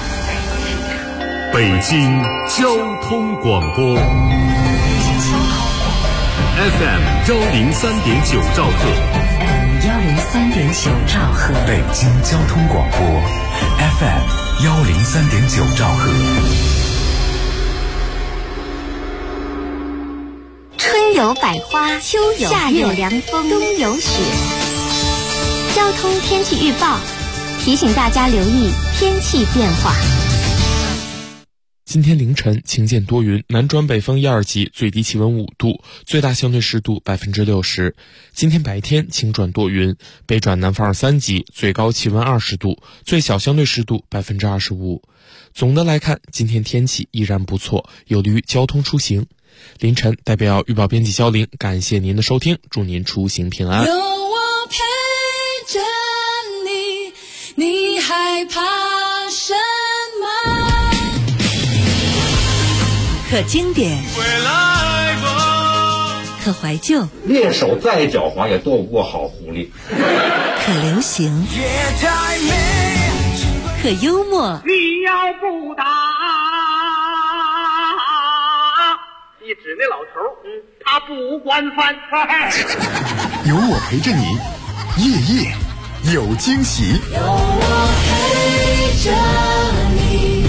北京交通广播 FM 103.9兆赫 103.9兆赫， 北京交通广播 FM 103.9兆赫。 春有百花，秋有夏有凉风，冬有雪。交通天气预报提醒大家留意天气变化。 今天凌晨晴间多云，南转北风1、2级，最低气温5度，最大相对湿度60%。今天白天晴转多云，北转南风2、3级，最高气温20度，最小相对湿度25%。总的来看，今天天气依然不错，有利于交通出行。凌晨代表预报编辑肖玲，感谢您的收听，祝您出行平安。 有我陪着你，你害怕什么？ 可经典，可怀旧， 猎手再狡猾也躲不过好狐狸。 可流行，可幽默。 你要不打，你指那老头，他不管饭菜。 有我陪着你，夜夜有惊喜。 有我陪着你。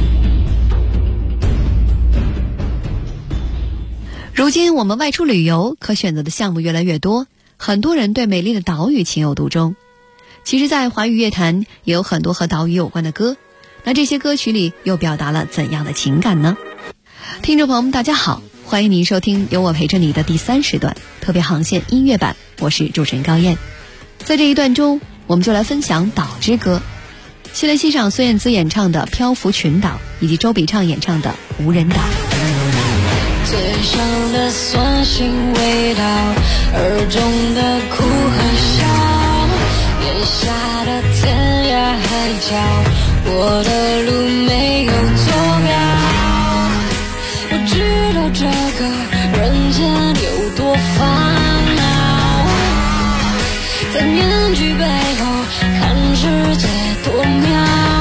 如今我们外出旅游，可选择的项目越来越多，很多人对美丽的岛屿情有独钟。其实在华语乐坛也有很多和岛屿有关的歌，那这些歌曲里又表达了怎样的情感呢？听众朋友们大家好， 欢迎您收听由我陪着你的第3时段特别航线音乐版，我是主持人高燕。在这一段中，我们就来分享岛之歌，先来欣赏孙燕姿演唱的《漂浮群岛》，以及周笔畅演唱的《无人岛》。 嘴上的酸腥味道，耳中的哭和笑，眼下的天涯海角，我的路没有坐标。我知道这个人间有多烦恼，在面具背后看世界多妙。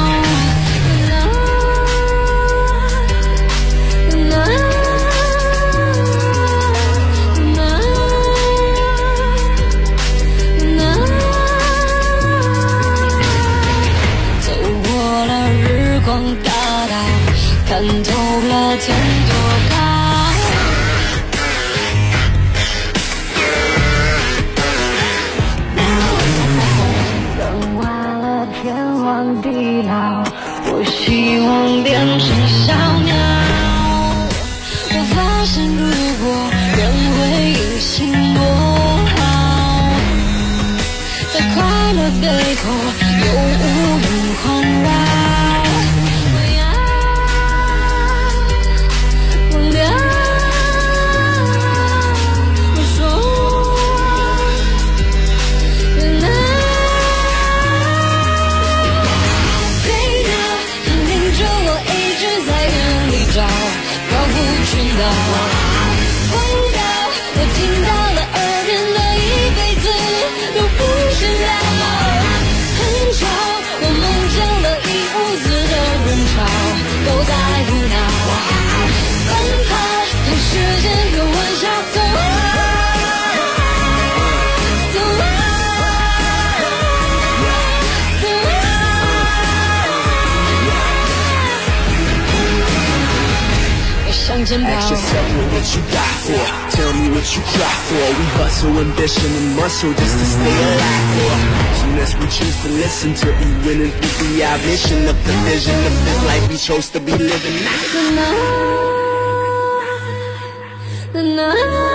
看透了天多高，看完了天荒地老，我希望变成小鸟。我发现如果人会隐形多好，在快乐背后有乌云环绕。 Ask yourself what you got for. Tell me what you cry for. We hustle, ambition, and muscle just to stay alive for. Unless we choose to listen to be winning with the our mission of the vision of this life we chose to be living now.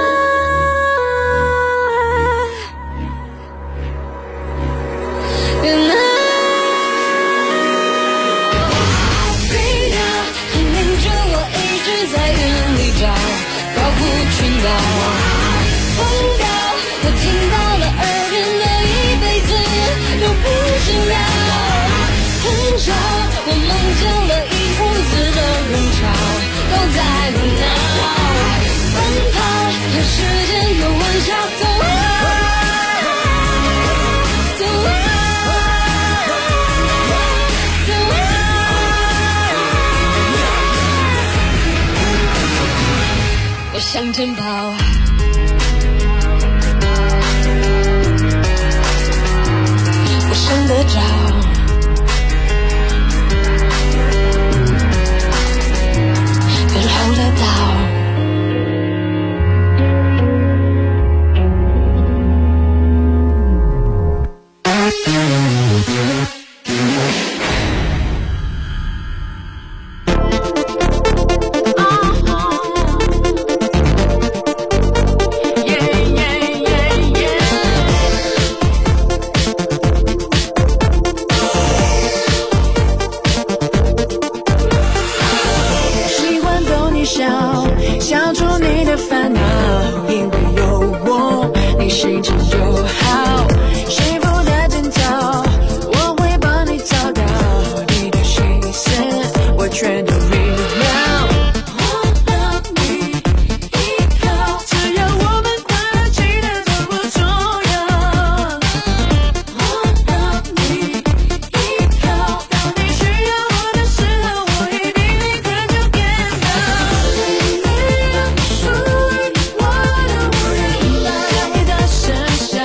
我向前跑，我想得着，更好得到。 消除你的烦恼，因为有我，你心情就好。幸福的征兆，我会帮你找到你的心思，我全都明了。我让你依靠，只要我们快乐，其他都不重要。我让你依靠，当你需要我的时候，我一定立刻就get到。属于我的无人岛，在你的身上。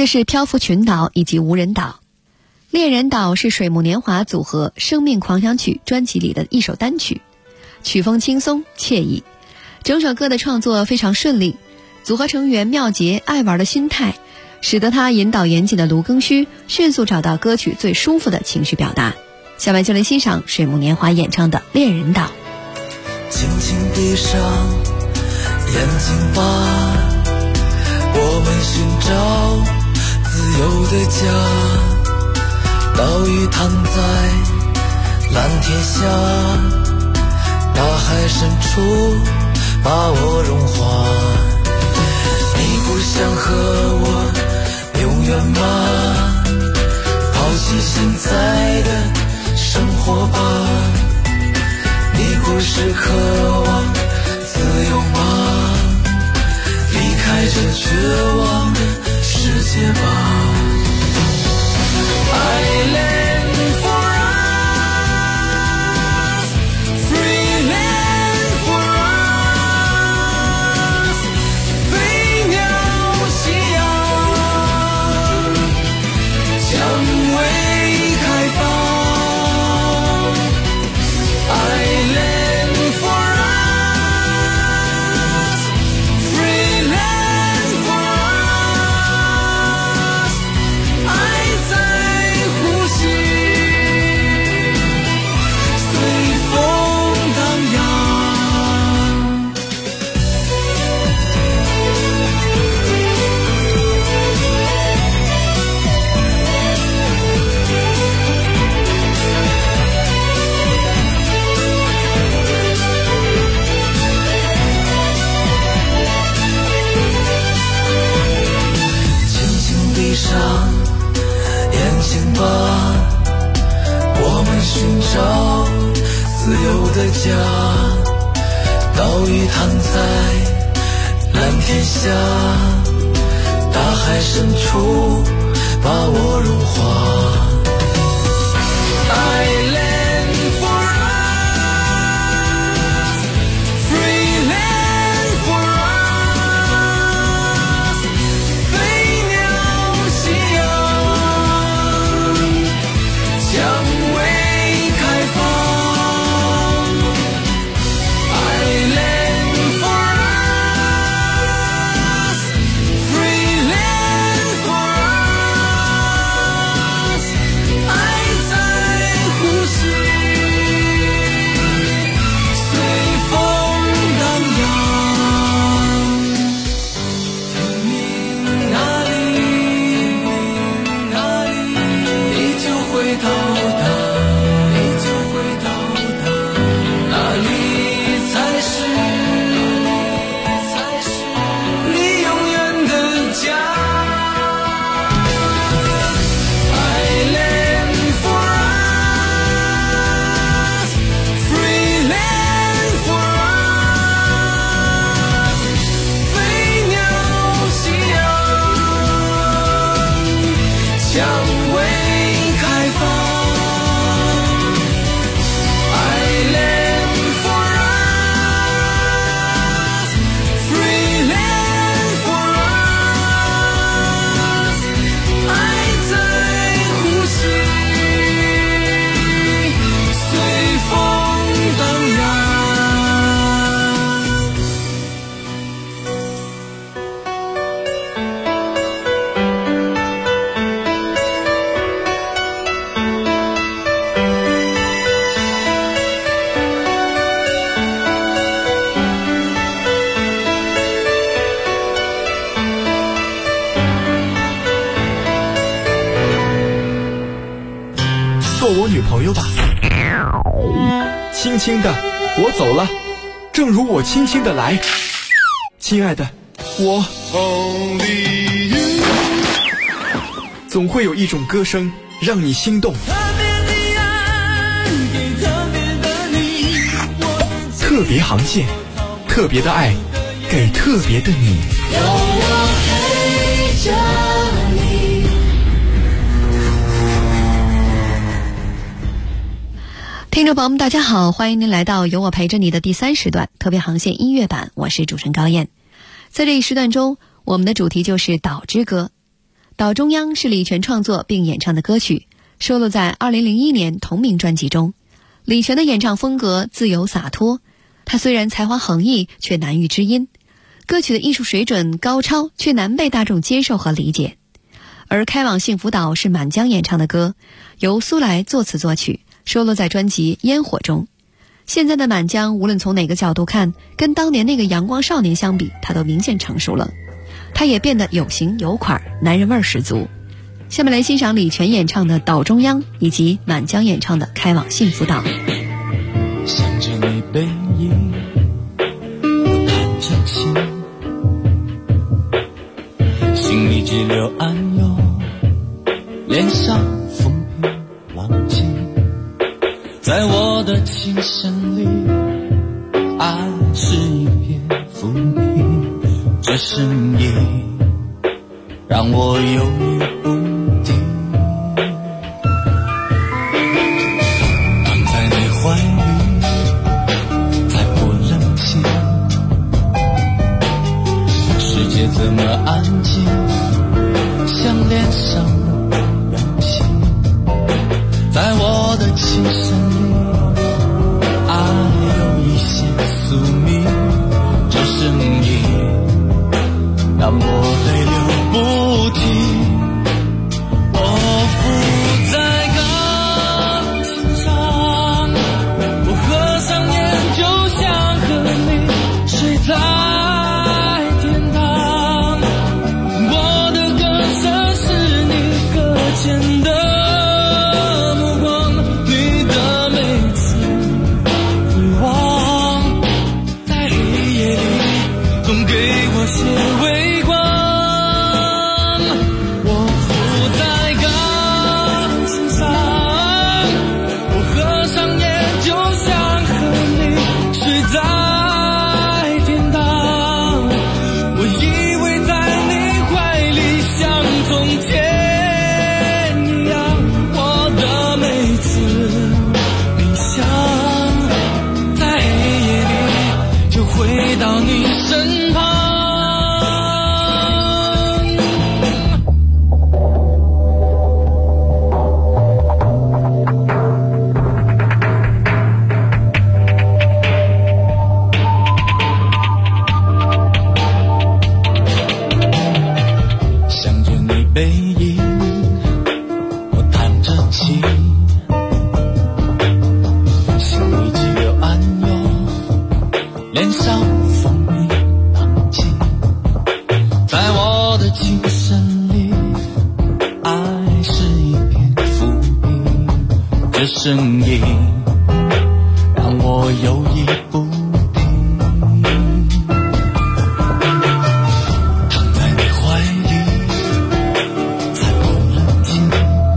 是漂浮群岛以及无人岛。恋人岛是水木年华组合《生命狂想曲》专辑里的一首单曲，曲风轻松惬意，整首歌的创作非常顺利，组合成员妙杰爱玩的心态使得他引导严谨的卢庚戌迅速找到歌曲最舒服的情绪表达。下面就来欣赏水木年华演唱的《恋人岛》。 轻轻闭上眼睛吧，我们寻找自由的家。岛屿躺在蓝天下，大海深处把我融化。你不想和我永远吗？抛弃现在的生活吧。你不是渴望自由吗？离开这绝望的世界吧。Island for us, free land for us， 飞鸟夕阳，蔷薇开放。Island for us, free land for us， 爱在自由的家，岛屿躺在蓝天下，大海深处把我融化。Island for us, free land for us， 飞鸟夕阳，蔷薇开放。 做我女朋友吧。轻轻的，我走了，正如我轻轻的来。亲爱的，我总会有一种歌声让你心动。特别航线，特别的爱，给特别的你。有我陪着你。 听众朋友们大家好，欢迎您来到有我陪着你的第3时段特别航线音乐版，我是主持人高燕。在这一时段中，我们的主题就是岛之歌。 岛中央是李泉创作并演唱的歌曲，收录在2001年同名专辑中。李泉的演唱风格自由洒脱，他虽然才华横溢，却难遇知音。歌曲的艺术水准高超，却难被大众接受和理解。而《开往幸福岛》是满江演唱的歌，由苏来作词作曲，收录在专辑《烟火》中。现在的满江无论从哪个角度看，跟当年那个阳光少年相比，他都明显成熟了。他也变得有型有款，男人味十足。下面来欣赏李泉演唱的《岛中央》，以及满江演唱的《开往幸福岛》。 想着你背影，我弹着琴，心里急流暗涌，脸上风平浪静。在我的琴声里，爱是一片浮萍，这声音让我犹豫不定。躺在你怀里，才不冷静，世界这么安静，像脸上的表情。在我的琴声里，爱有一些宿命，这声音让我泪流不停。我伏在钢琴上，我合上眼，就想和你睡在天堂。我的歌声是你搁浅的目光，你的每次回望，在黑夜里总给我些微光。我伏在钢琴上，我合上眼，就想和你睡在天堂。我依偎在你怀里，像从前一样。我的每次冥想，在黑夜里就回到你身旁。想着你背影，我弹着琴，心里急流暗涌，脸上风平浪静。在我的琴声里，爱是一片浮萍，这声音让我犹豫不定。躺在你怀里，才不冷静，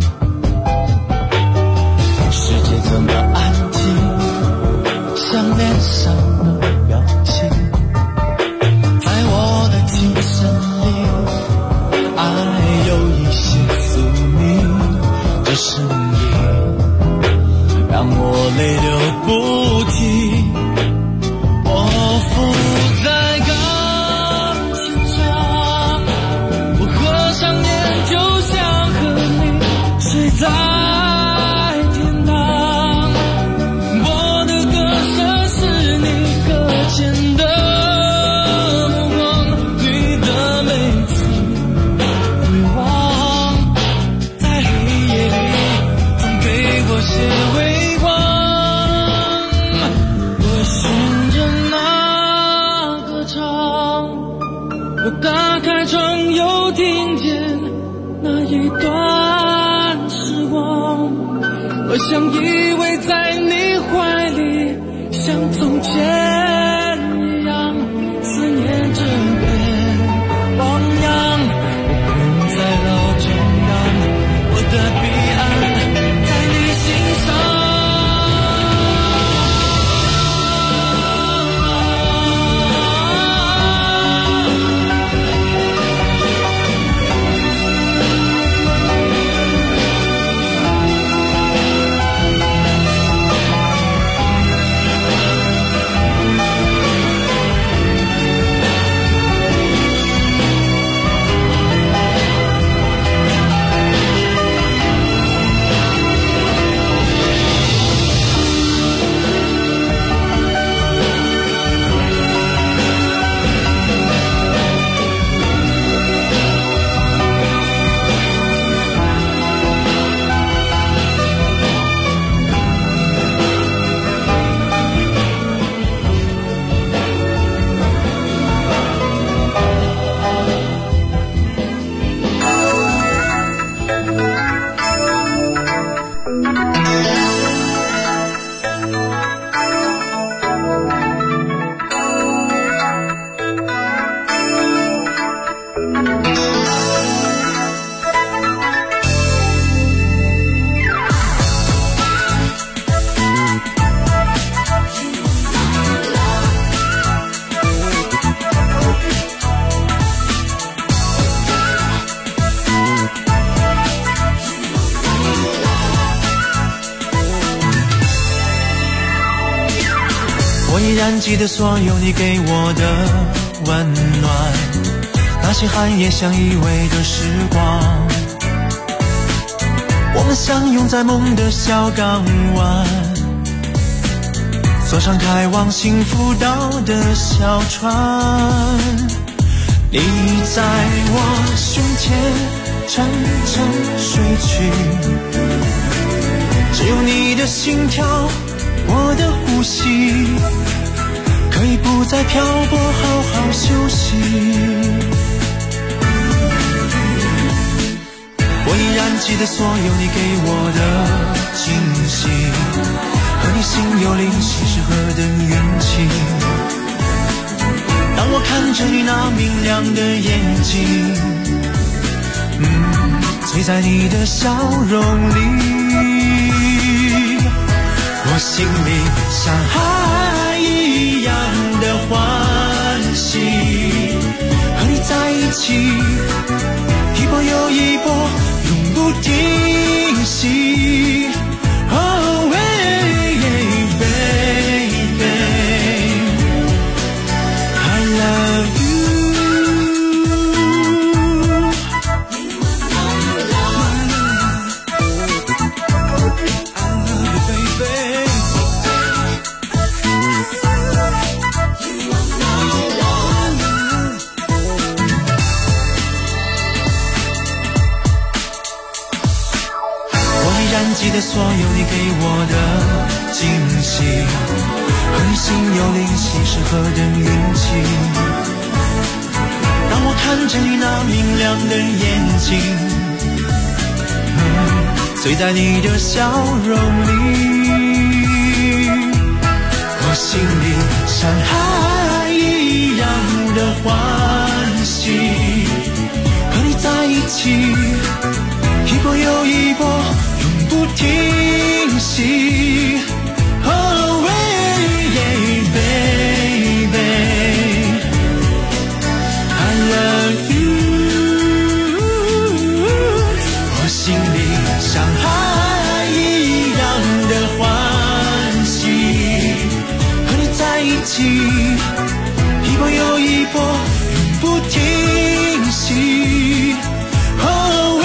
世界这么安静，像脸上的表情。在我的琴声里，爱有一些宿命，这声音让我泪流不停。我伏在钢琴上，我合上眼，就想和你睡在天堂。我的歌声是你搁浅的目光，你的每次回望，在黑夜里总给我些微光。我循着那歌唱，我打开窗又听见那一段时光。我想依偎在你怀里，像从前一样，思念这片汪洋。我困在岛中央，我的彼岸在你心上。 我依然记得所有你给我的温暖，那些寒夜相依偎的时光，我们相拥在梦的小港湾，坐上开往幸福岛的小船。你在我胸前沉沉睡去，只有你的心跳，我的呼吸，可以不再漂泊，好好休息。我依然记得所有你给我的惊喜，和你心有灵犀是何等运气。当我看着你那明亮的眼睛，醉在你的笑容里，我心里像海一样的欢喜，和你在一起，一波又一波，永不停息。Oh baby, I love you。记得所有你给我的惊喜，和你心有灵犀是何等运气。当我看着你那明亮的眼睛，醉在你的笑容里，我心里像海一样的欢喜，和你在一起，一波又一波，不停息。Oh baby, I love you。 我心里像海一样的欢喜，和你在一起，一波又一波，永不停息。Oh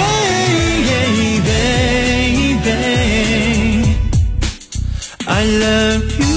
I love you。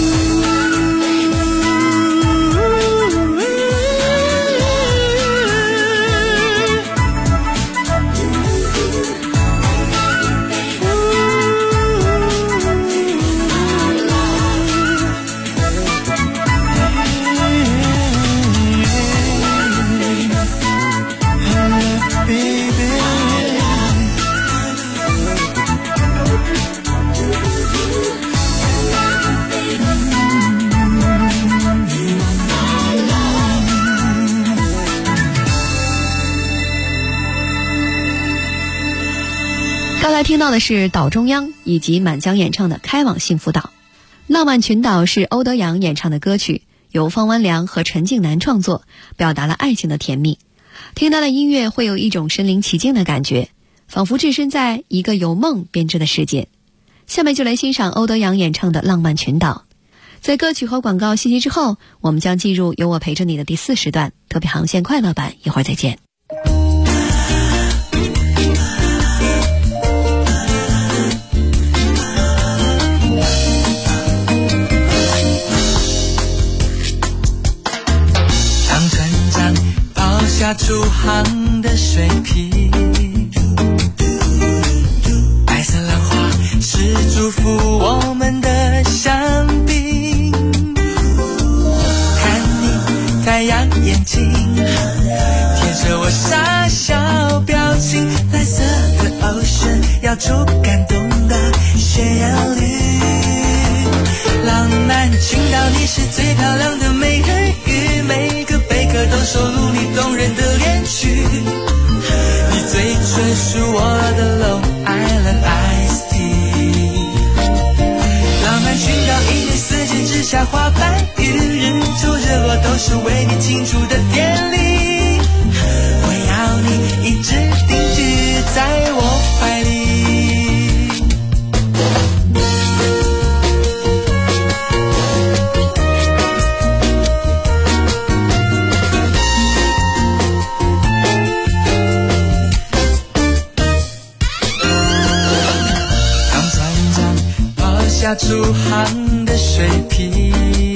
刚才听到的是岛中央以及满江演唱的《开往幸福岛》。浪漫群岛是欧德阳演唱的歌曲，由方湾良和陈静南创作，表达了爱情的甜蜜。听他的音乐会有一种身临其境的感觉，仿佛置身在一个由梦编织的世界。下面就来欣赏欧德阳演唱的《浪漫群岛》。在歌曲和广告信息之后，我们将进入有我陪着你的第4时段特别航线快乐版，一会儿再见。 下出航的水皮，白色浪花是祝福我们的香槟。看你太阳眼睛，贴着我傻笑表情。蓝色的 ocean 要出感动的血样绿。浪漫群岛，你是最漂亮的美人鱼，每个贝壳都收录你动人的恋曲。你最专属我的 Long Island Iced Tea。浪漫群岛一年四季之下花瓣雨，日出日落都是为你庆祝的典礼。我要你一直定居在我怀里。 下出航的水平。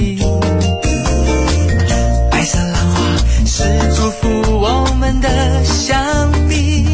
白色浪花是祝福我们的香槟。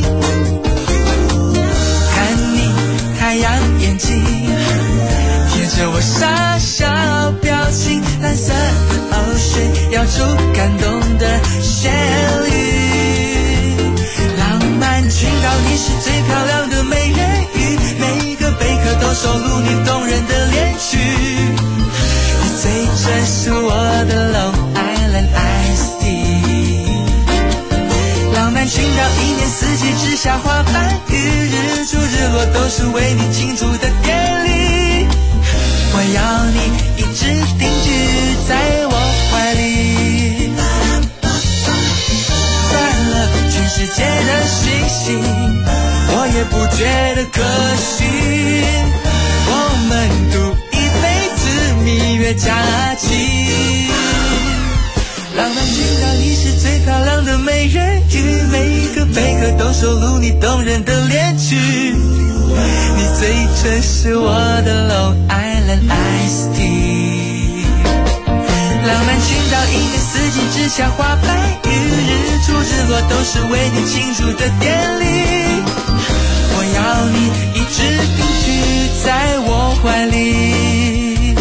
看你太阳眼睛贴着我傻笑表情，蓝色的ocean要出感动的旋律。浪漫群岛你是最漂亮的美人鱼，每一个贝壳都收录你动人的恋曲。你最专属我的 Long Island Iced Tea。浪漫群岛一年四季只下花瓣雨，日出日落都是为你庆祝的典礼。我要你一直定居在我怀里，断了全世界的讯息，我也不觉得可惜。我们度一辈子蜜月假期。浪漫群岛你是最漂亮的美人鱼，每一个贝壳都收录你动人的恋曲。你最真是我的 Long Island Iced Tea。浪漫群岛一年四季只下花瓣雨，日出日落都是为你庆祝的典礼。我要你一直定居在我怀里，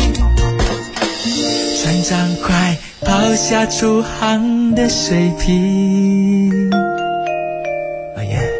船长快抛下出航的水平。哦耶！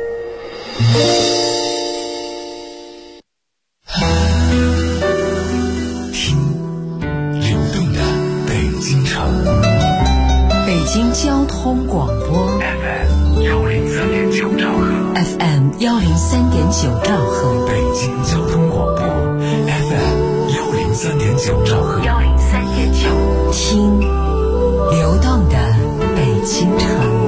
听流动的北京城， 北京交通广播 FM 103.9兆赫 ，FM 103.9兆赫， 北京交通广播 FM 103.9兆赫 ，103.9，听流动的北京城。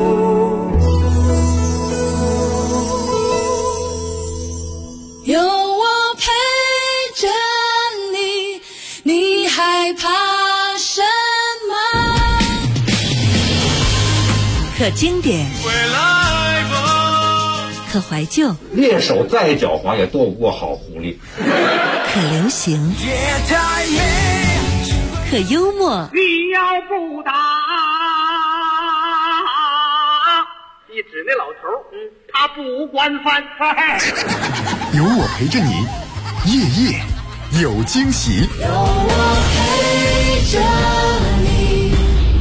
有我陪着你，你害怕什么？ 可经典，可怀旧， 猎手再狡猾也斗不过好狐狸。 可流行，可幽默。 你要不打，你指那老头，他不管饭菜。 有我陪着你，夜夜有惊喜。 有我陪着你。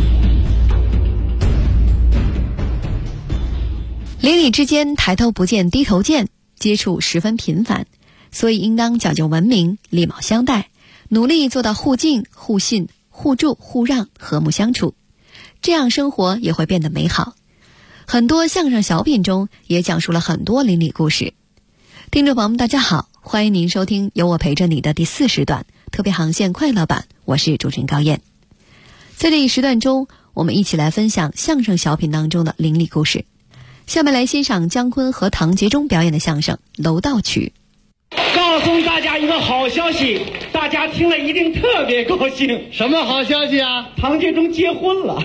邻里之间抬头不见低头见，接触十分频繁，所以应当讲究文明，礼貌相待，努力做到互敬、互信、互助、互让，和睦相处，这样生活也会变得美好。很多相声小品中也讲述了很多邻里故事。听众朋友们大家好，欢迎您收听有我陪着你的第40段特别航线快乐版，我是主持人高燕。在这一时段中，我们一起来分享相声小品当中的邻里故事。下面来欣赏姜昆和唐杰忠表演的相声《楼道曲》。 告诉大家一个好消息，大家听了一定特别高兴。什么好消息啊？唐杰忠结婚了。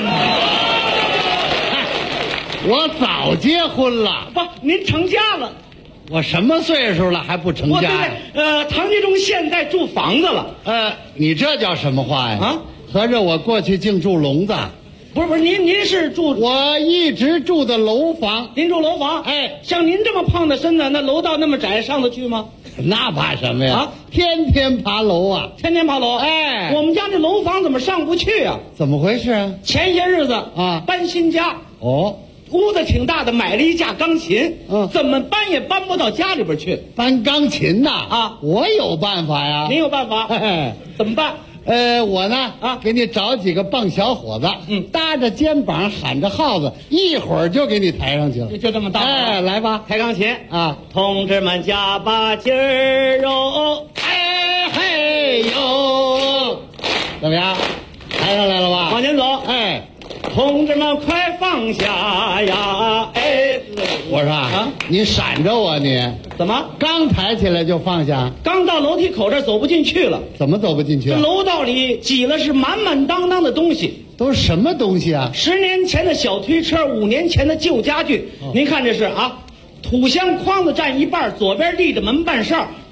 我早结婚了。 不，您成家了。 我什么岁数了还不成家呀？ 唐杰忠现在住房子了。 你这叫什么话呀？啊，合着我过去净住笼子。 不是，您是住？ 我一直住的楼房。 您住楼房？像您这么胖的身子，那楼道那么窄，上得去吗？ 那怕什么呀？啊，天天爬楼啊！ 天天爬楼。我们家这楼房怎么上不去啊？ 怎么回事啊？ 前些日子啊，搬新家。 哦， 屋子挺大的，买了一架钢琴。怎么搬也搬不到家里边去。 搬钢琴呐？ 啊， 我有办法呀。 您有办法？怎么办？ 我呢给你找几个棒小伙子，搭着肩膀喊着号子，一会儿就给你抬上去了。 就这么大。 来吧， 抬钢琴啊！ 同志们加把劲儿哦， 哎嘿呦，怎么样？抬上来了吧？ 往前走。同志们快放下呀！ 我说啊，你闪着我你怎么？ 刚抬起来就放下？ 刚到楼梯口这儿走不进去了。 怎么走不进去？ 这楼道里挤了是满满当当的东西。 都是什么东西啊 ？10年前的小推车，5年前的旧家具。您看这是啊，土箱筐子占一半，左边立着门板哨，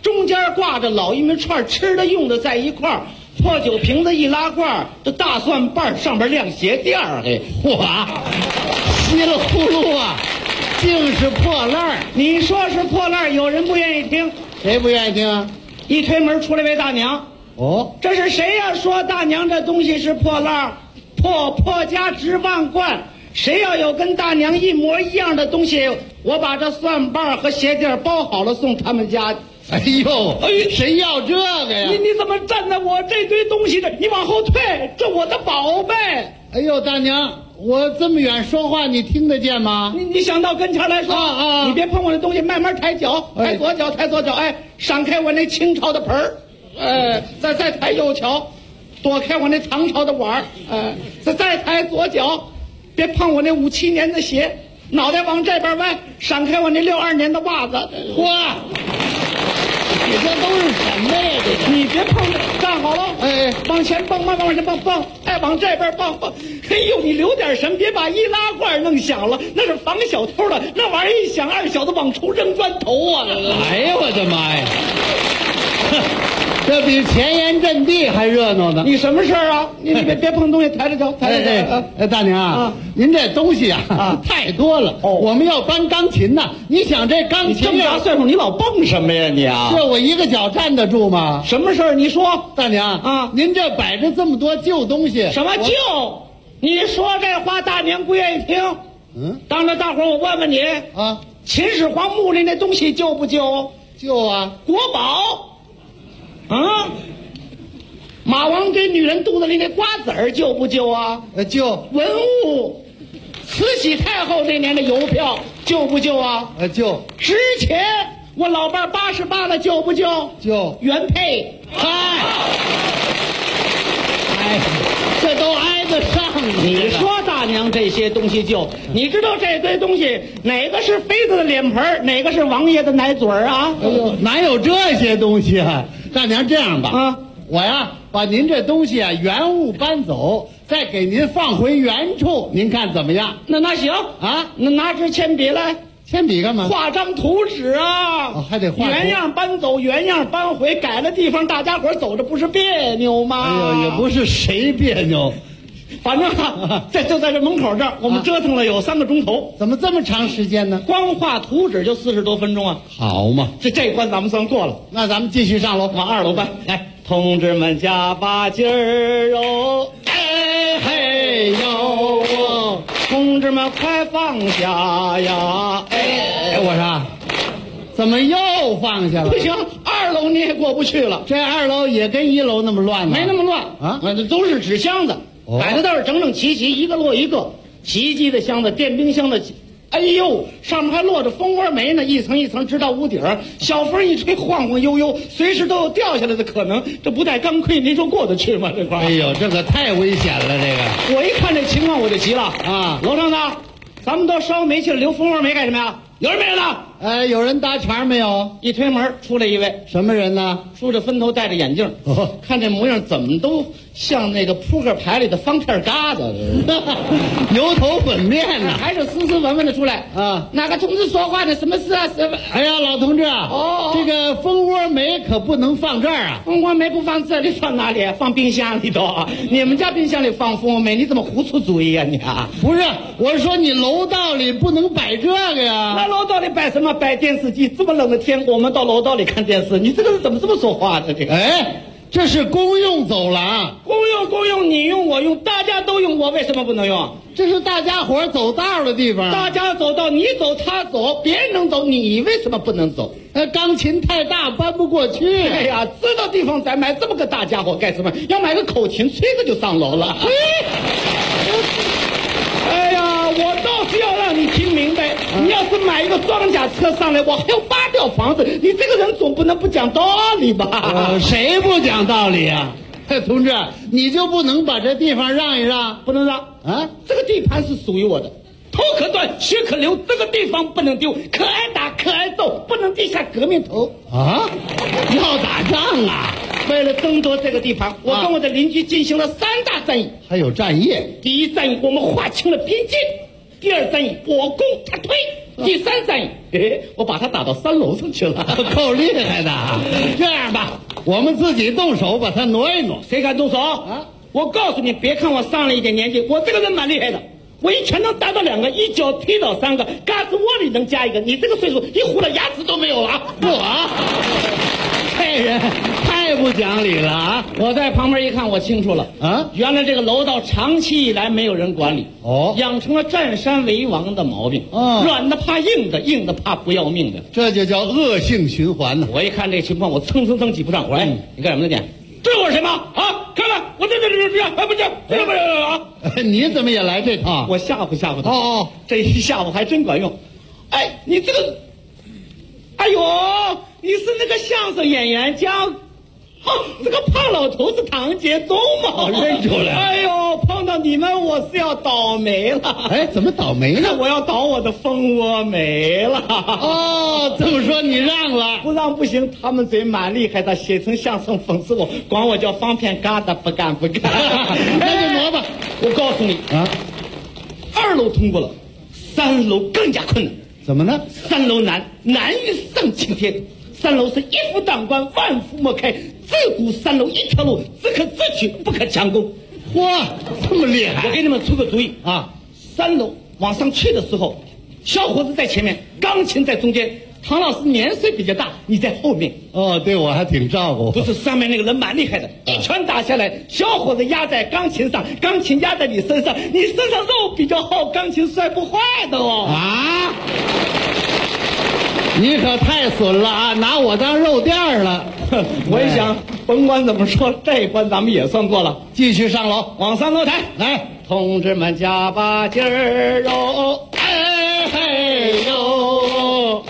中间挂着老玉米串，吃的用的在一块儿。破酒瓶子一拉罐，这大蒜瓣上边亮鞋垫儿，嘿， 哇，稀里呼噜啊，竟是破烂儿。 你说是破烂儿，有人不愿意听， 谁不愿意听啊？ 一推门出来位大娘。 哦， 这是谁呀？说大娘这东西是破烂儿，破家值万贯。谁要有跟大娘一模一样的东西，我把这蒜瓣和鞋垫包好了送他们家。 哎呦，谁要这个呀？ 你怎么站在我这堆东西这？你往后退，这我的宝贝。 哎呦，大娘，我这么远说话，你听得见吗？ 你想到跟前来说啊！ 你别碰我的东西，慢慢抬脚，抬左脚，抬左脚，哎，闪开我那清朝的盆儿，再抬右脚，躲开我那唐朝的碗儿，再抬左脚，别碰我那57年的鞋，脑袋往这边歪，闪开我那62年的袜子， 嚯！你这都是什么呀？这你别碰着，站好了，往前蹦，慢慢往前蹦，往这边蹦。哎呦，你留点神，别把易拉罐弄响了，那是防小偷的，那玩意儿一响，二小子往出扔砖头啊！ 哎呀，我的妈呀！这比前沿阵地还热闹呢。 你什么事儿啊？你别碰东西，抬着脚，抬着脚。 大娘啊，您这东西啊太多了。我们要搬钢琴呢。你想这钢琴， 你这么大岁数，你老蹦什么呀你啊？ 这我一个脚站得住吗？ 什么事儿？你说， 大娘啊，您这摆着这么多旧东西， 什么旧？你说这话，大娘不愿意听。当着大伙儿，我问问你啊，秦始皇墓里那东西旧不旧？ 旧啊， 国宝。啊，马王给女人肚子里那瓜子儿旧不旧啊？ 旧。 文物，慈禧太后那年的邮票旧不旧啊？ 旧。 值钱，我老伴88了，旧不旧？ 旧。 原配。 这都挨得上。 你说大娘这些东西旧，你知道这堆东西哪个是妃子的脸盆，哪个是王爷的奶嘴儿啊？ 哎呦，哪有这些东西啊？大娘，这样吧，我呀把您这东西啊原物搬走，再给您放回原处，您看怎么样？ 那行啊，那拿支铅笔来。 铅笔干嘛？ 画张图纸啊！ 还得画原样搬走，原样搬回，改了地方，大家伙走着不是别扭吗？ 哎呦，也不是谁别扭， 反正就在这门口这儿，我们折腾了有3个钟头。 怎么这么长时间呢？ 光画图纸就40多分钟啊！ 好嘛， 这关咱们算过了。 那咱们继续上楼， 往2楼搬。来，同志们加把劲儿哦！哎嘿呦！同志们快放下呀！ 哎，我说，怎么又放下了？ 不行，2楼你也过不去了。 这2楼也跟1楼那么乱吗？ 没那么乱啊，都是纸箱子，摆的倒是整整齐齐，一个摞一个。洗衣机的箱子，电冰箱的，哎呦，上面还落着蜂窝煤呢，一层一层直到屋顶儿。小风一吹，晃晃悠悠，随时都有掉下来的可能。这不带钢盔，您说过得去吗？这块？ 哎呦，这可太危险了！这个， 我一看这情况我就急了啊！楼上的，咱们都烧煤气了，留蜂窝煤干什么呀？有人没人呢？ 有人搭茬没有？ 一推门出来一位， 什么人呢？ 梳着分头，戴着眼镜，看这模样怎么都像那个扑克牌里的方片疙瘩， 油头粉面呢， 还是斯斯文文的出来啊？哪个同志说话呢？什么事啊？ 哎呀，老同志啊，这个蜂窝煤可不能放这儿啊！ 蜂窝煤不放这里，放哪里？放冰箱里头啊！你们家冰箱里放蜂窝煤，你怎么胡出主意啊你啊？ 不是，我是说你楼道里不能摆这个呀。 那楼道里摆什么？摆电视机。这么冷的天，我们到楼道里看电视，你这个人怎么这么说话的？这个， 哎，这是公用走廊， 公用，你用我用，大家都用，我为什么不能用？ 这是大家伙走道的地方， 大家走道，你走他走，别人能走，你为什么不能走？ 钢琴太大搬不过去。 哎呀，知道地方再买这么个大家伙干什么？要买个口琴，吹着就上楼了。哎呀，我倒是要让你听明白，你要是买一个装甲车上来，我还要扒掉房子，你这个人总不能不讲道理吧？ 谁不讲道理啊？同志，你就不能把这地方让一让？ 不能让啊！这个地盘是属于我的，头可断，血可流，这个地方不能丢，可挨打可挨揍，不能低下革命头啊！要打仗啊！ 为了争夺这个地盘，我跟我的邻居进行了3大战役。 还有战役？ 第一战役我们划清了边界，第2战役我攻他推， 第3亿，我把他打到3楼上去了， 够厉害的。这样吧，我们自己动手把他挪一挪。 谁敢动手啊？我告诉你，别看我上了一点年纪，我这个人蛮厉害的。我一拳能打到2个，一脚踢倒3个，嘎子窝里能加1个。你这个岁数，一糊了牙齿都没有了啊！ 这人太不讲理了啊！ 我在旁边一看，我清楚了啊，原来这个楼道长期以来没有人管理，养成了占山为王的毛病。软的怕硬的，硬的怕不要命的， 这就叫恶性循环呢。 我一看这情况，我蹭挤不上。我说，你干什么呢你？这我是谁吗？啊，看看我这不行，这不啊！ 你怎么也来这套？ 我吓唬他。这一吓唬还真管用。哎，你这个，哎呦，你是那个相声演员姜。这个胖老头是唐杰忠嘛？ 认出来了。 哎呦，碰到你们我是要倒霉了。 哎，怎么倒霉呢？ 我要倒我的蜂窝煤了。 这么说你让了？ 不让不行，他们嘴蛮厉害的，写成相声讽刺我，管我叫方片疙瘩，不干。 那就挪吧。 我告诉你啊，2楼通过了，3楼更加困难。 怎么呢 ？3楼难于上青天。3楼是一夫当关，万夫莫开，自古3楼一条路，只可自取，不可强攻。 哇，这么厉害！ 我给你们出个主意啊，3楼往上去的时候，小伙子在前面，钢琴在中间。唐老师年岁比较大，你在后面。 对我还挺照顾。 不是，上面那个人蛮厉害的，一拳打下来，小伙子压在钢琴上，钢琴压在你身上，你身上肉比较厚，钢琴摔不坏的哦。 啊！你可太损了啊！拿我当肉垫了。 我一想，甭管怎么说，这一关咱们也算过了。 继续上楼， 往3楼抬。 来， 同志们加把劲儿哟！哎嘿呦！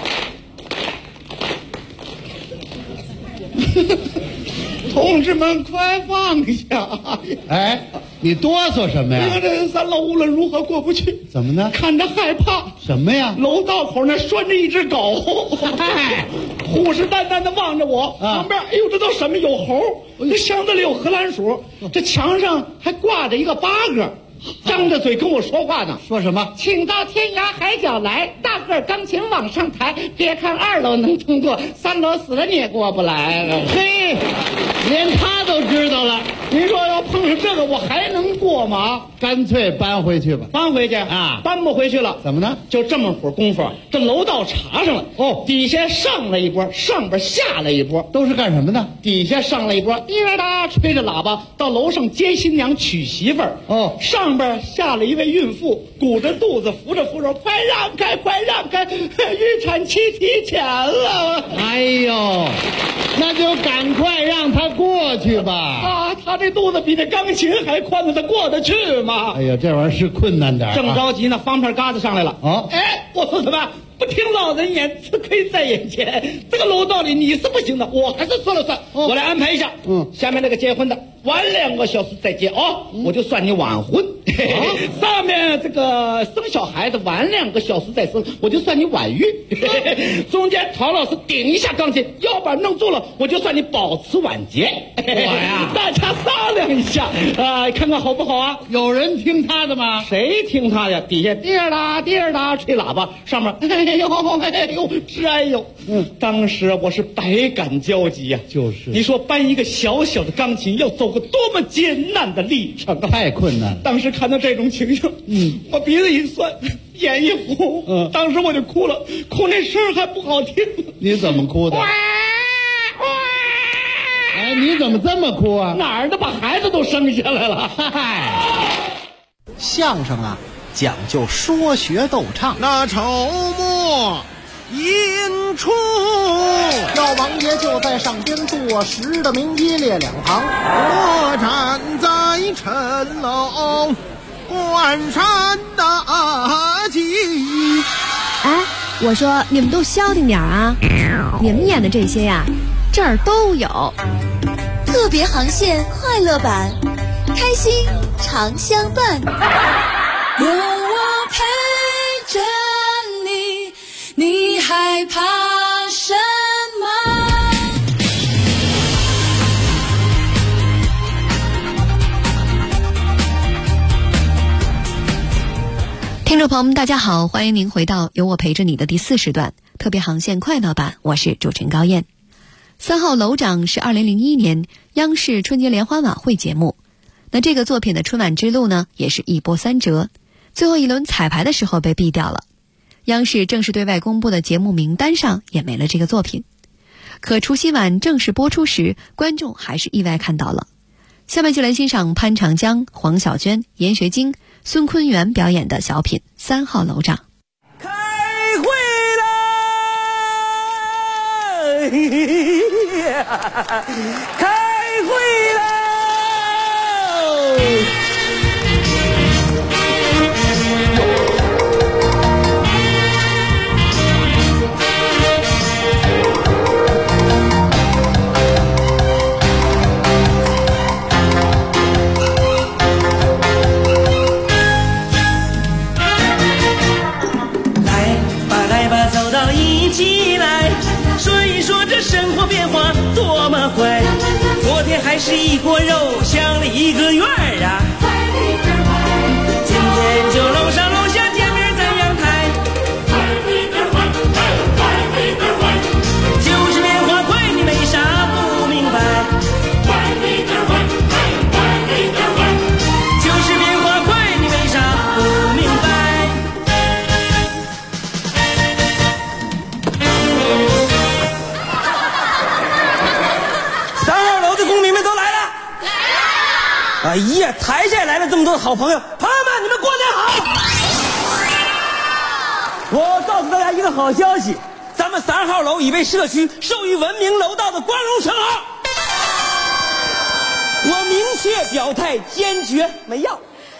同志们快放下！ 哎，你哆嗦什么呀？ 这3楼无论如何过不去。 怎么呢？ 看着害怕。 什么呀？ 楼道口那拴着一只狗，虎视眈眈的望着我。旁边，哎呦，这都什么？有猴，这箱子里有荷兰鼠，这墙上还挂着一个八哥。张着嘴跟我说话呢， 说什么？ 请到天涯海角来，大个钢琴往上抬。别看2楼能通过，3楼死了你也过不来。 嘿，连他都知道了。 您说要碰上这个，我还能过吗？ 干脆搬回去吧。 搬回去啊？搬不回去了。 怎么呢？ 就这么会儿功夫，这楼道查上了。底下上了一波，上边下了一波， 都是干什么的？ 底下上了一波，滴答答吹着喇叭到楼上接新娘娶媳妇儿。上边下了一位孕妇，鼓着肚子扶着扶手，快让开，快让开，预产期提前了。 哎呦，那就赶快让他过去吧。 他这肚子比那钢琴还宽呢，他过得去吗？ 哎呀，这玩意儿是困难点。 正着急呢，方片疙瘩上来了。哎，我说什么？不听老人言，吃亏在眼前。这个楼道里你是不行的，我还是说了算。我来安排一下。下面那个结婚的晚2个小时再结我就算你晚婚。上面这个生小孩的晚2个小时再生，我就算你晚育。中间陶老师顶一下钢琴，腰板弄住了，我就算你保持晚节。 我呀， 大家商量一下看看好不好啊？ 有人听他的吗？ 谁听他呀？底下滴儿哒滴儿哒吹喇叭，上面哎呦直哎呦。当时我是百感交集呀。 就是， 你说搬一个小小的钢琴要走过多么艰难的历程啊！ 太困难了。 当时看到这种情形，我鼻子一酸，眼一红，当时我就哭了，哭那声还不好听。 你怎么哭的？哎，你怎么这么哭啊？ 哪儿的把孩子都生下来了？ 嗨，相声啊，讲究说学逗唱。 那筹末引出， 赵王爷就在上边坐实的名一列2旁， 我站在城楼关山大吉。 哎，我说你们都消停点啊！你们演的这些呀，这儿都有。 特别航线快乐版，开心常相伴。 有我陪着你，你害怕什么？ 听众众朋友们大家好，欢迎您回到有我陪着你的第4时段特别航线快乐版，我是主持人高燕。3号楼长是2001年央视春节联欢晚会节目，那这个作品的春晚之路呢也是一波三折，最后一轮彩排的时候被毙掉了，央视正式对外公布的节目名单上也没了这个作品。可除夕晚正式播出时，观众还是意外看到了。下面就来欣赏潘长江、黄小娟、严学晶、孙坤元表演的小品《3号楼长》。 开会了，开会了。 生活变化多么快，昨天还是一锅肉，想了一个月啊。今天就楼上楼下见面在阳台，就是变化快，你没啥不明白。就是变化快，你没啥不明白。哎呀，台下来了这么多的好朋友，朋友们，你们过年好！我告诉大家一个好消息，咱们3号楼已被社区授予文明楼道的光荣称号。我明确表态，坚决没要。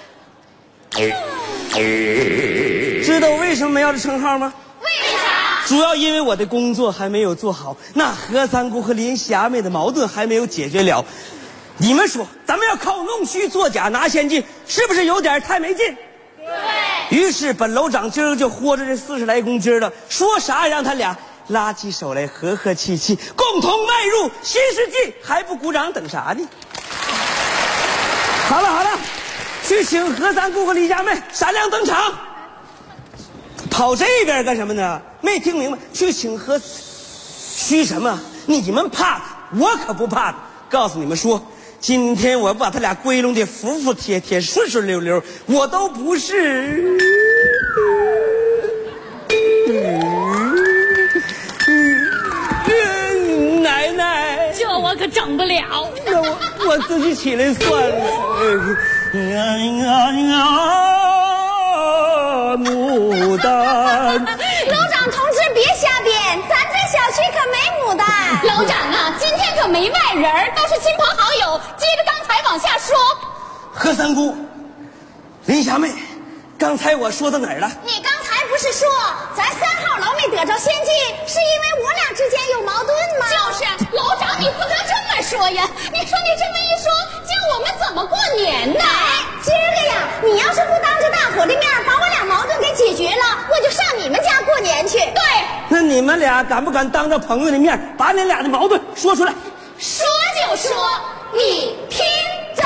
知道我为什么没要这称号吗？为啥？主要因为我的工作还没有做好，那何三姑和林霞妹的矛盾还没有解决了。你们说咱们要靠弄虚作假拿现金，是不是有点太没劲？对。于是本楼长今儿就豁着这40来公斤了，说啥让他俩拉起手来和和气气，共同迈入新世纪，还不鼓掌等啥呢？好了，去请何三姑和李家妹闪亮登场。跑这边干什么呢？没听明白？去请何虚什么？你们怕他，我可不怕他。告诉你们说，今天我把他俩归拢的服服帖帖、顺顺溜溜，我都不是。奶奶， 这我可整不了。 那我自己起来算了。牡丹。 楼长同志别瞎编，咱这小区可没牡丹。楼长啊，今天可没外人，都是亲朋好友。接着刚才往下说。 何三姑，林霞妹，刚才我说到哪儿了？ 你刚才不是说咱3号楼没得着先进，是因为我俩之间有矛盾吗？就是，楼长你不能这么说呀！你说你这么一说，叫我们怎么过年呢？今儿个呀，你要是不当着大伙的面把我俩矛盾给解决了，我就上你们家过年去。对。 那你们俩敢不敢当着朋友的面把你俩的矛盾说出来？ 说就说，你听着。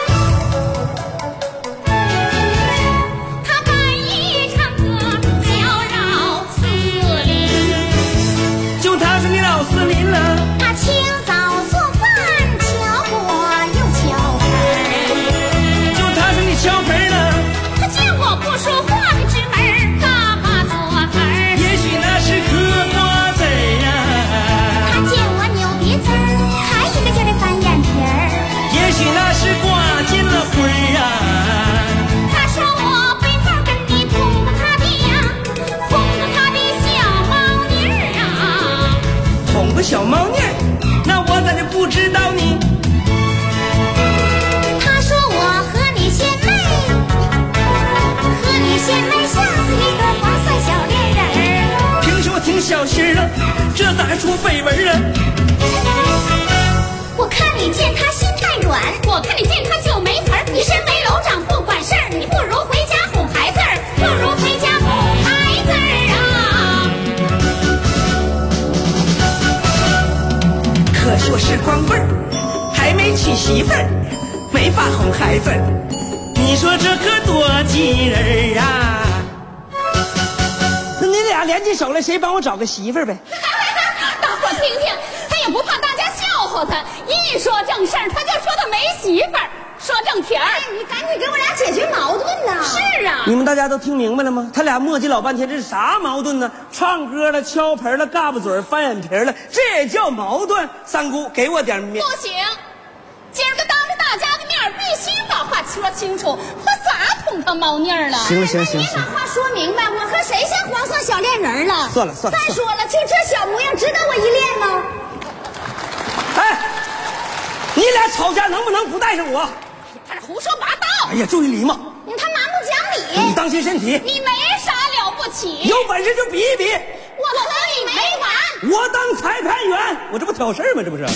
他半夜唱歌叫绕四邻， 就他是你老四邻了。 他清早做饭敲锅又敲盆， 就他是你敲盆了。 他见我不说话的直门嘎巴做盆， 也许那是嗑瓜子啊。 他见我扭鼻子还一个劲儿翻眼皮儿， 也许那是挂进了灰儿啊。 他说我背后跟你捧着他的呀，捧着他的小猫腻儿啊。 捧个小猫腻儿，那我咋就不知道呢？ 他说我和你贤妹，和你贤妹像是一个花赛小恋人儿。 平时我挺小心了，这咋还出绯闻了？ 我看你见他心太软，我看你见他就没词儿。你身为楼长不管事儿，你不如回家哄孩子儿，不如回家哄孩子儿啊。 可说是光棍儿，还没娶媳妇儿，没法哄孩子儿。你说这可多急人儿啊！ 俩联起手来，谁帮我找个媳妇儿呗？ 大伙听听，他也不怕大家笑话他，一说正事儿，他就说他没媳妇儿。说正题儿， 你赶紧给我俩解决矛盾呐！ 是啊， 你们大家都听明白了吗？他俩磨叽老半天，这是啥矛盾呢？唱歌了、敲盆了、嘎巴嘴、翻眼皮了，这也叫矛盾？三姑，给我点面。 不行，今儿个当着大家的面，必须把话说清楚，我咋捅他猫腻儿了？ 行了， 你把话说明白，我和谁像黄色小恋人了？ 算了。 再说了，就这小模样，值得我一恋吗？ 哎，你俩吵架能不能不带上我？ 胡说八道！ 哎呀，注意礼貌！ 他蛮不讲理！ 你当心身体！ 你没啥了不起， 有本事就比一比！ 我和你没完！ 我当裁判员，我这不挑事儿吗？这不是？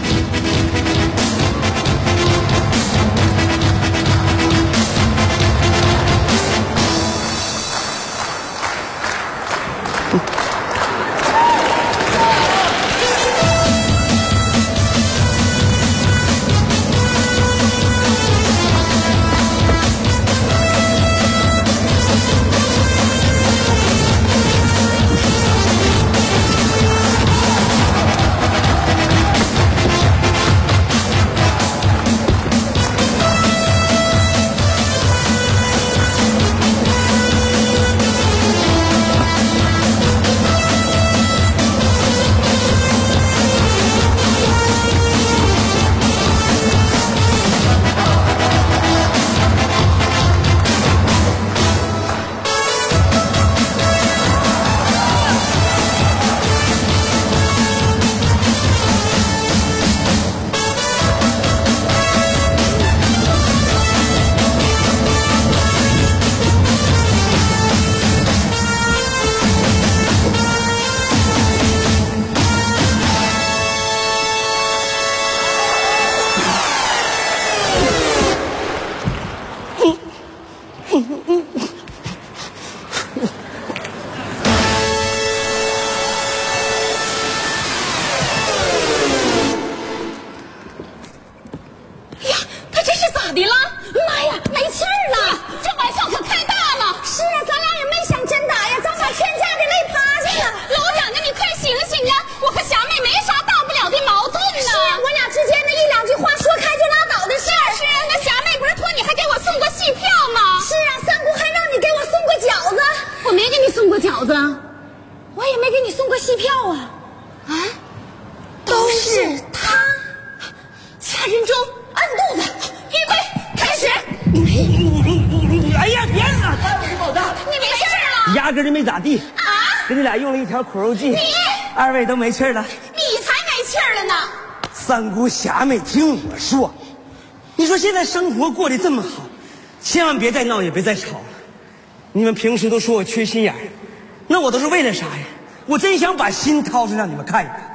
压根就没咋地啊！给你俩用了一条苦肉计，二位都没气儿了。 你才没气儿了呢！ 三姑侠妹，听我说，你说现在生活过得这么好，千万别再闹，也别再吵了。你们平时都说我缺心眼儿，那我都是为了啥呀？我真想把心掏出让你们看一看。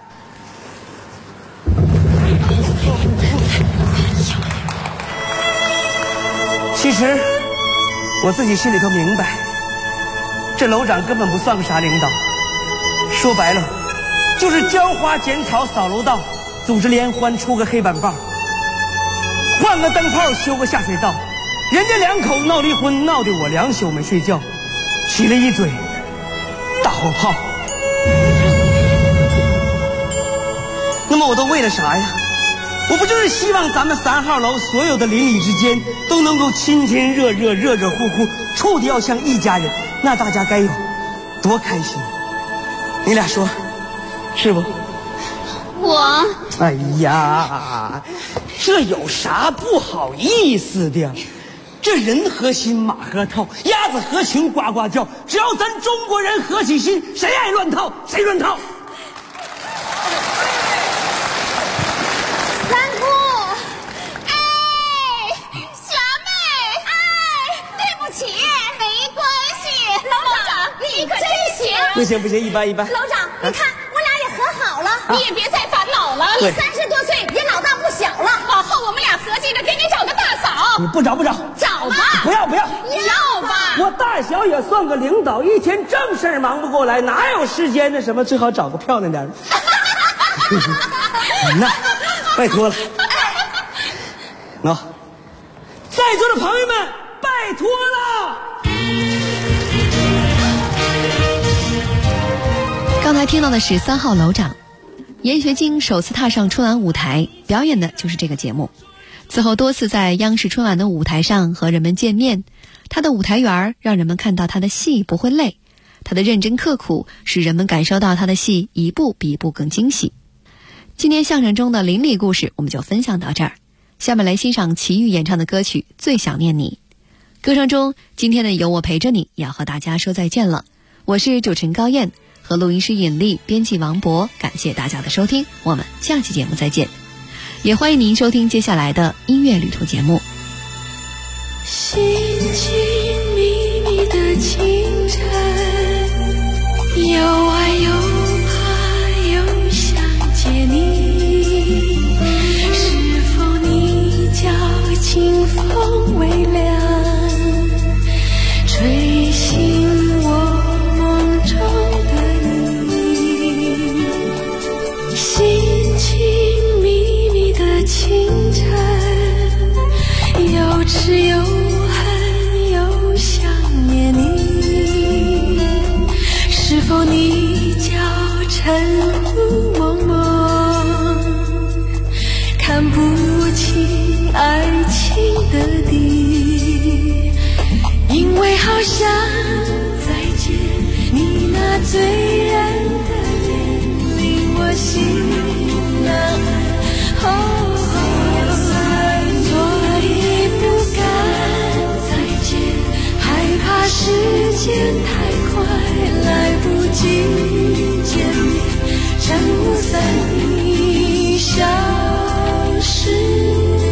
其实我自己心里头明白，这楼长根本不算个啥领导，说白了就是浇花剪草扫楼道，组织联欢出个黑板报，换个灯泡修个下水道，人家两口闹离婚，闹得我2宿没睡觉，起了一嘴大火炮。那么我都为了啥呀？我不就是希望咱们3号楼所有的邻里之间都能够亲亲热热，热热乎乎，处的要像一家人，那大家该有多开心？你俩说是不？ 我哎呀，这有啥不好意思的？这人合心马合套，鸭子合群呱呱叫，只要咱中国人合起心，谁爱乱套谁乱套。不行不行，一般一般。 楼长，你看我俩也和好了， 你也别再烦恼了。 你30多岁也老大不小了， 往后我们俩合计着给你找个大嫂。 你不找不找？ 找吧。 不要不要。 要吧。 我大小也算个领导，一天正事儿忙不过来，哪有时间那什么？最好找个漂亮点的。那拜托了。喏，在座的朋友们，拜托了。 才听到的是3号楼长，闫学晶首次踏上春晚舞台，表演的就是这个节目。此后多次在央视春晚的舞台上和人们见面，他的舞台缘让人们看到他的戏不会累，他的认真刻苦使人们感受到他的戏一步比一步更惊喜。今天相声中的邻里故事我们就分享到这儿，下面来欣赏齐豫演唱的歌曲《最想念你》。歌声中，今天的有我陪着你也要和大家说再见了。我是主持人高燕，和录音师尹丽，编辑王博，感谢大家的收听，我们下期节目再见。也欢迎您收听接下来的音乐旅途节目。 心情迷迷的清晨，又爱又怕又想见你，是否你叫清风微凉，吹醒我梦中的你。心情迷迷的清晨，又痴又恨又想念你，是否你叫晨雾蒙蒙，看不清爱情的底，因为好想再见你那醉人的脸，令我心难安。时间太快，来不及见面，真无散你消失。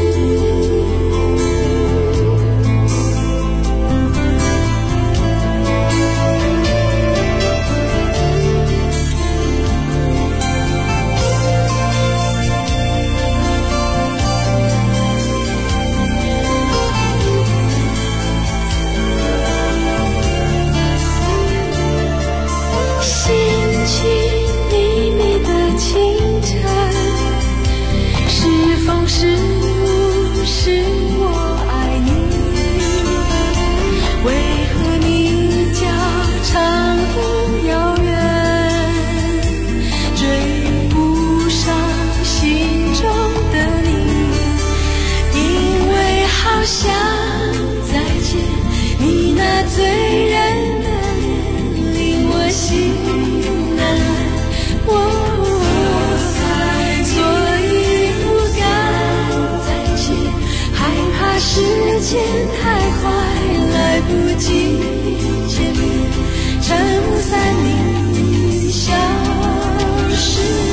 时间太快，来不及见面，真无散你消失。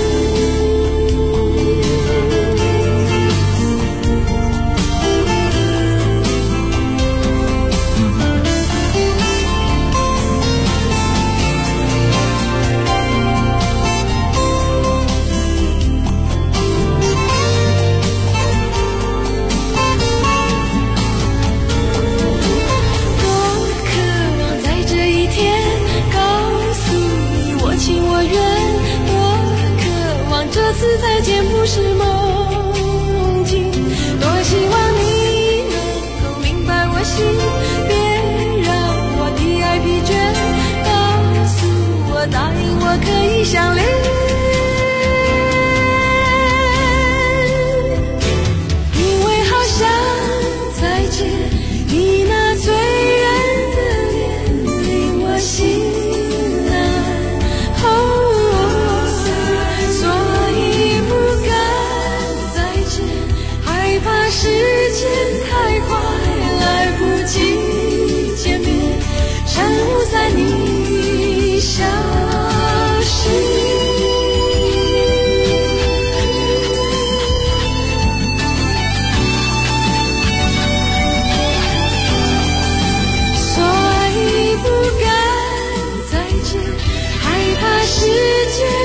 这次再见不是梦境，多希望你能够明白我心，别让我的爱疲倦，告诉我答应我可以相恋，因为好想再见你那醉人的脸，令我心时间太快，来不及见面，真无散你消失。所以不敢再见，害怕时间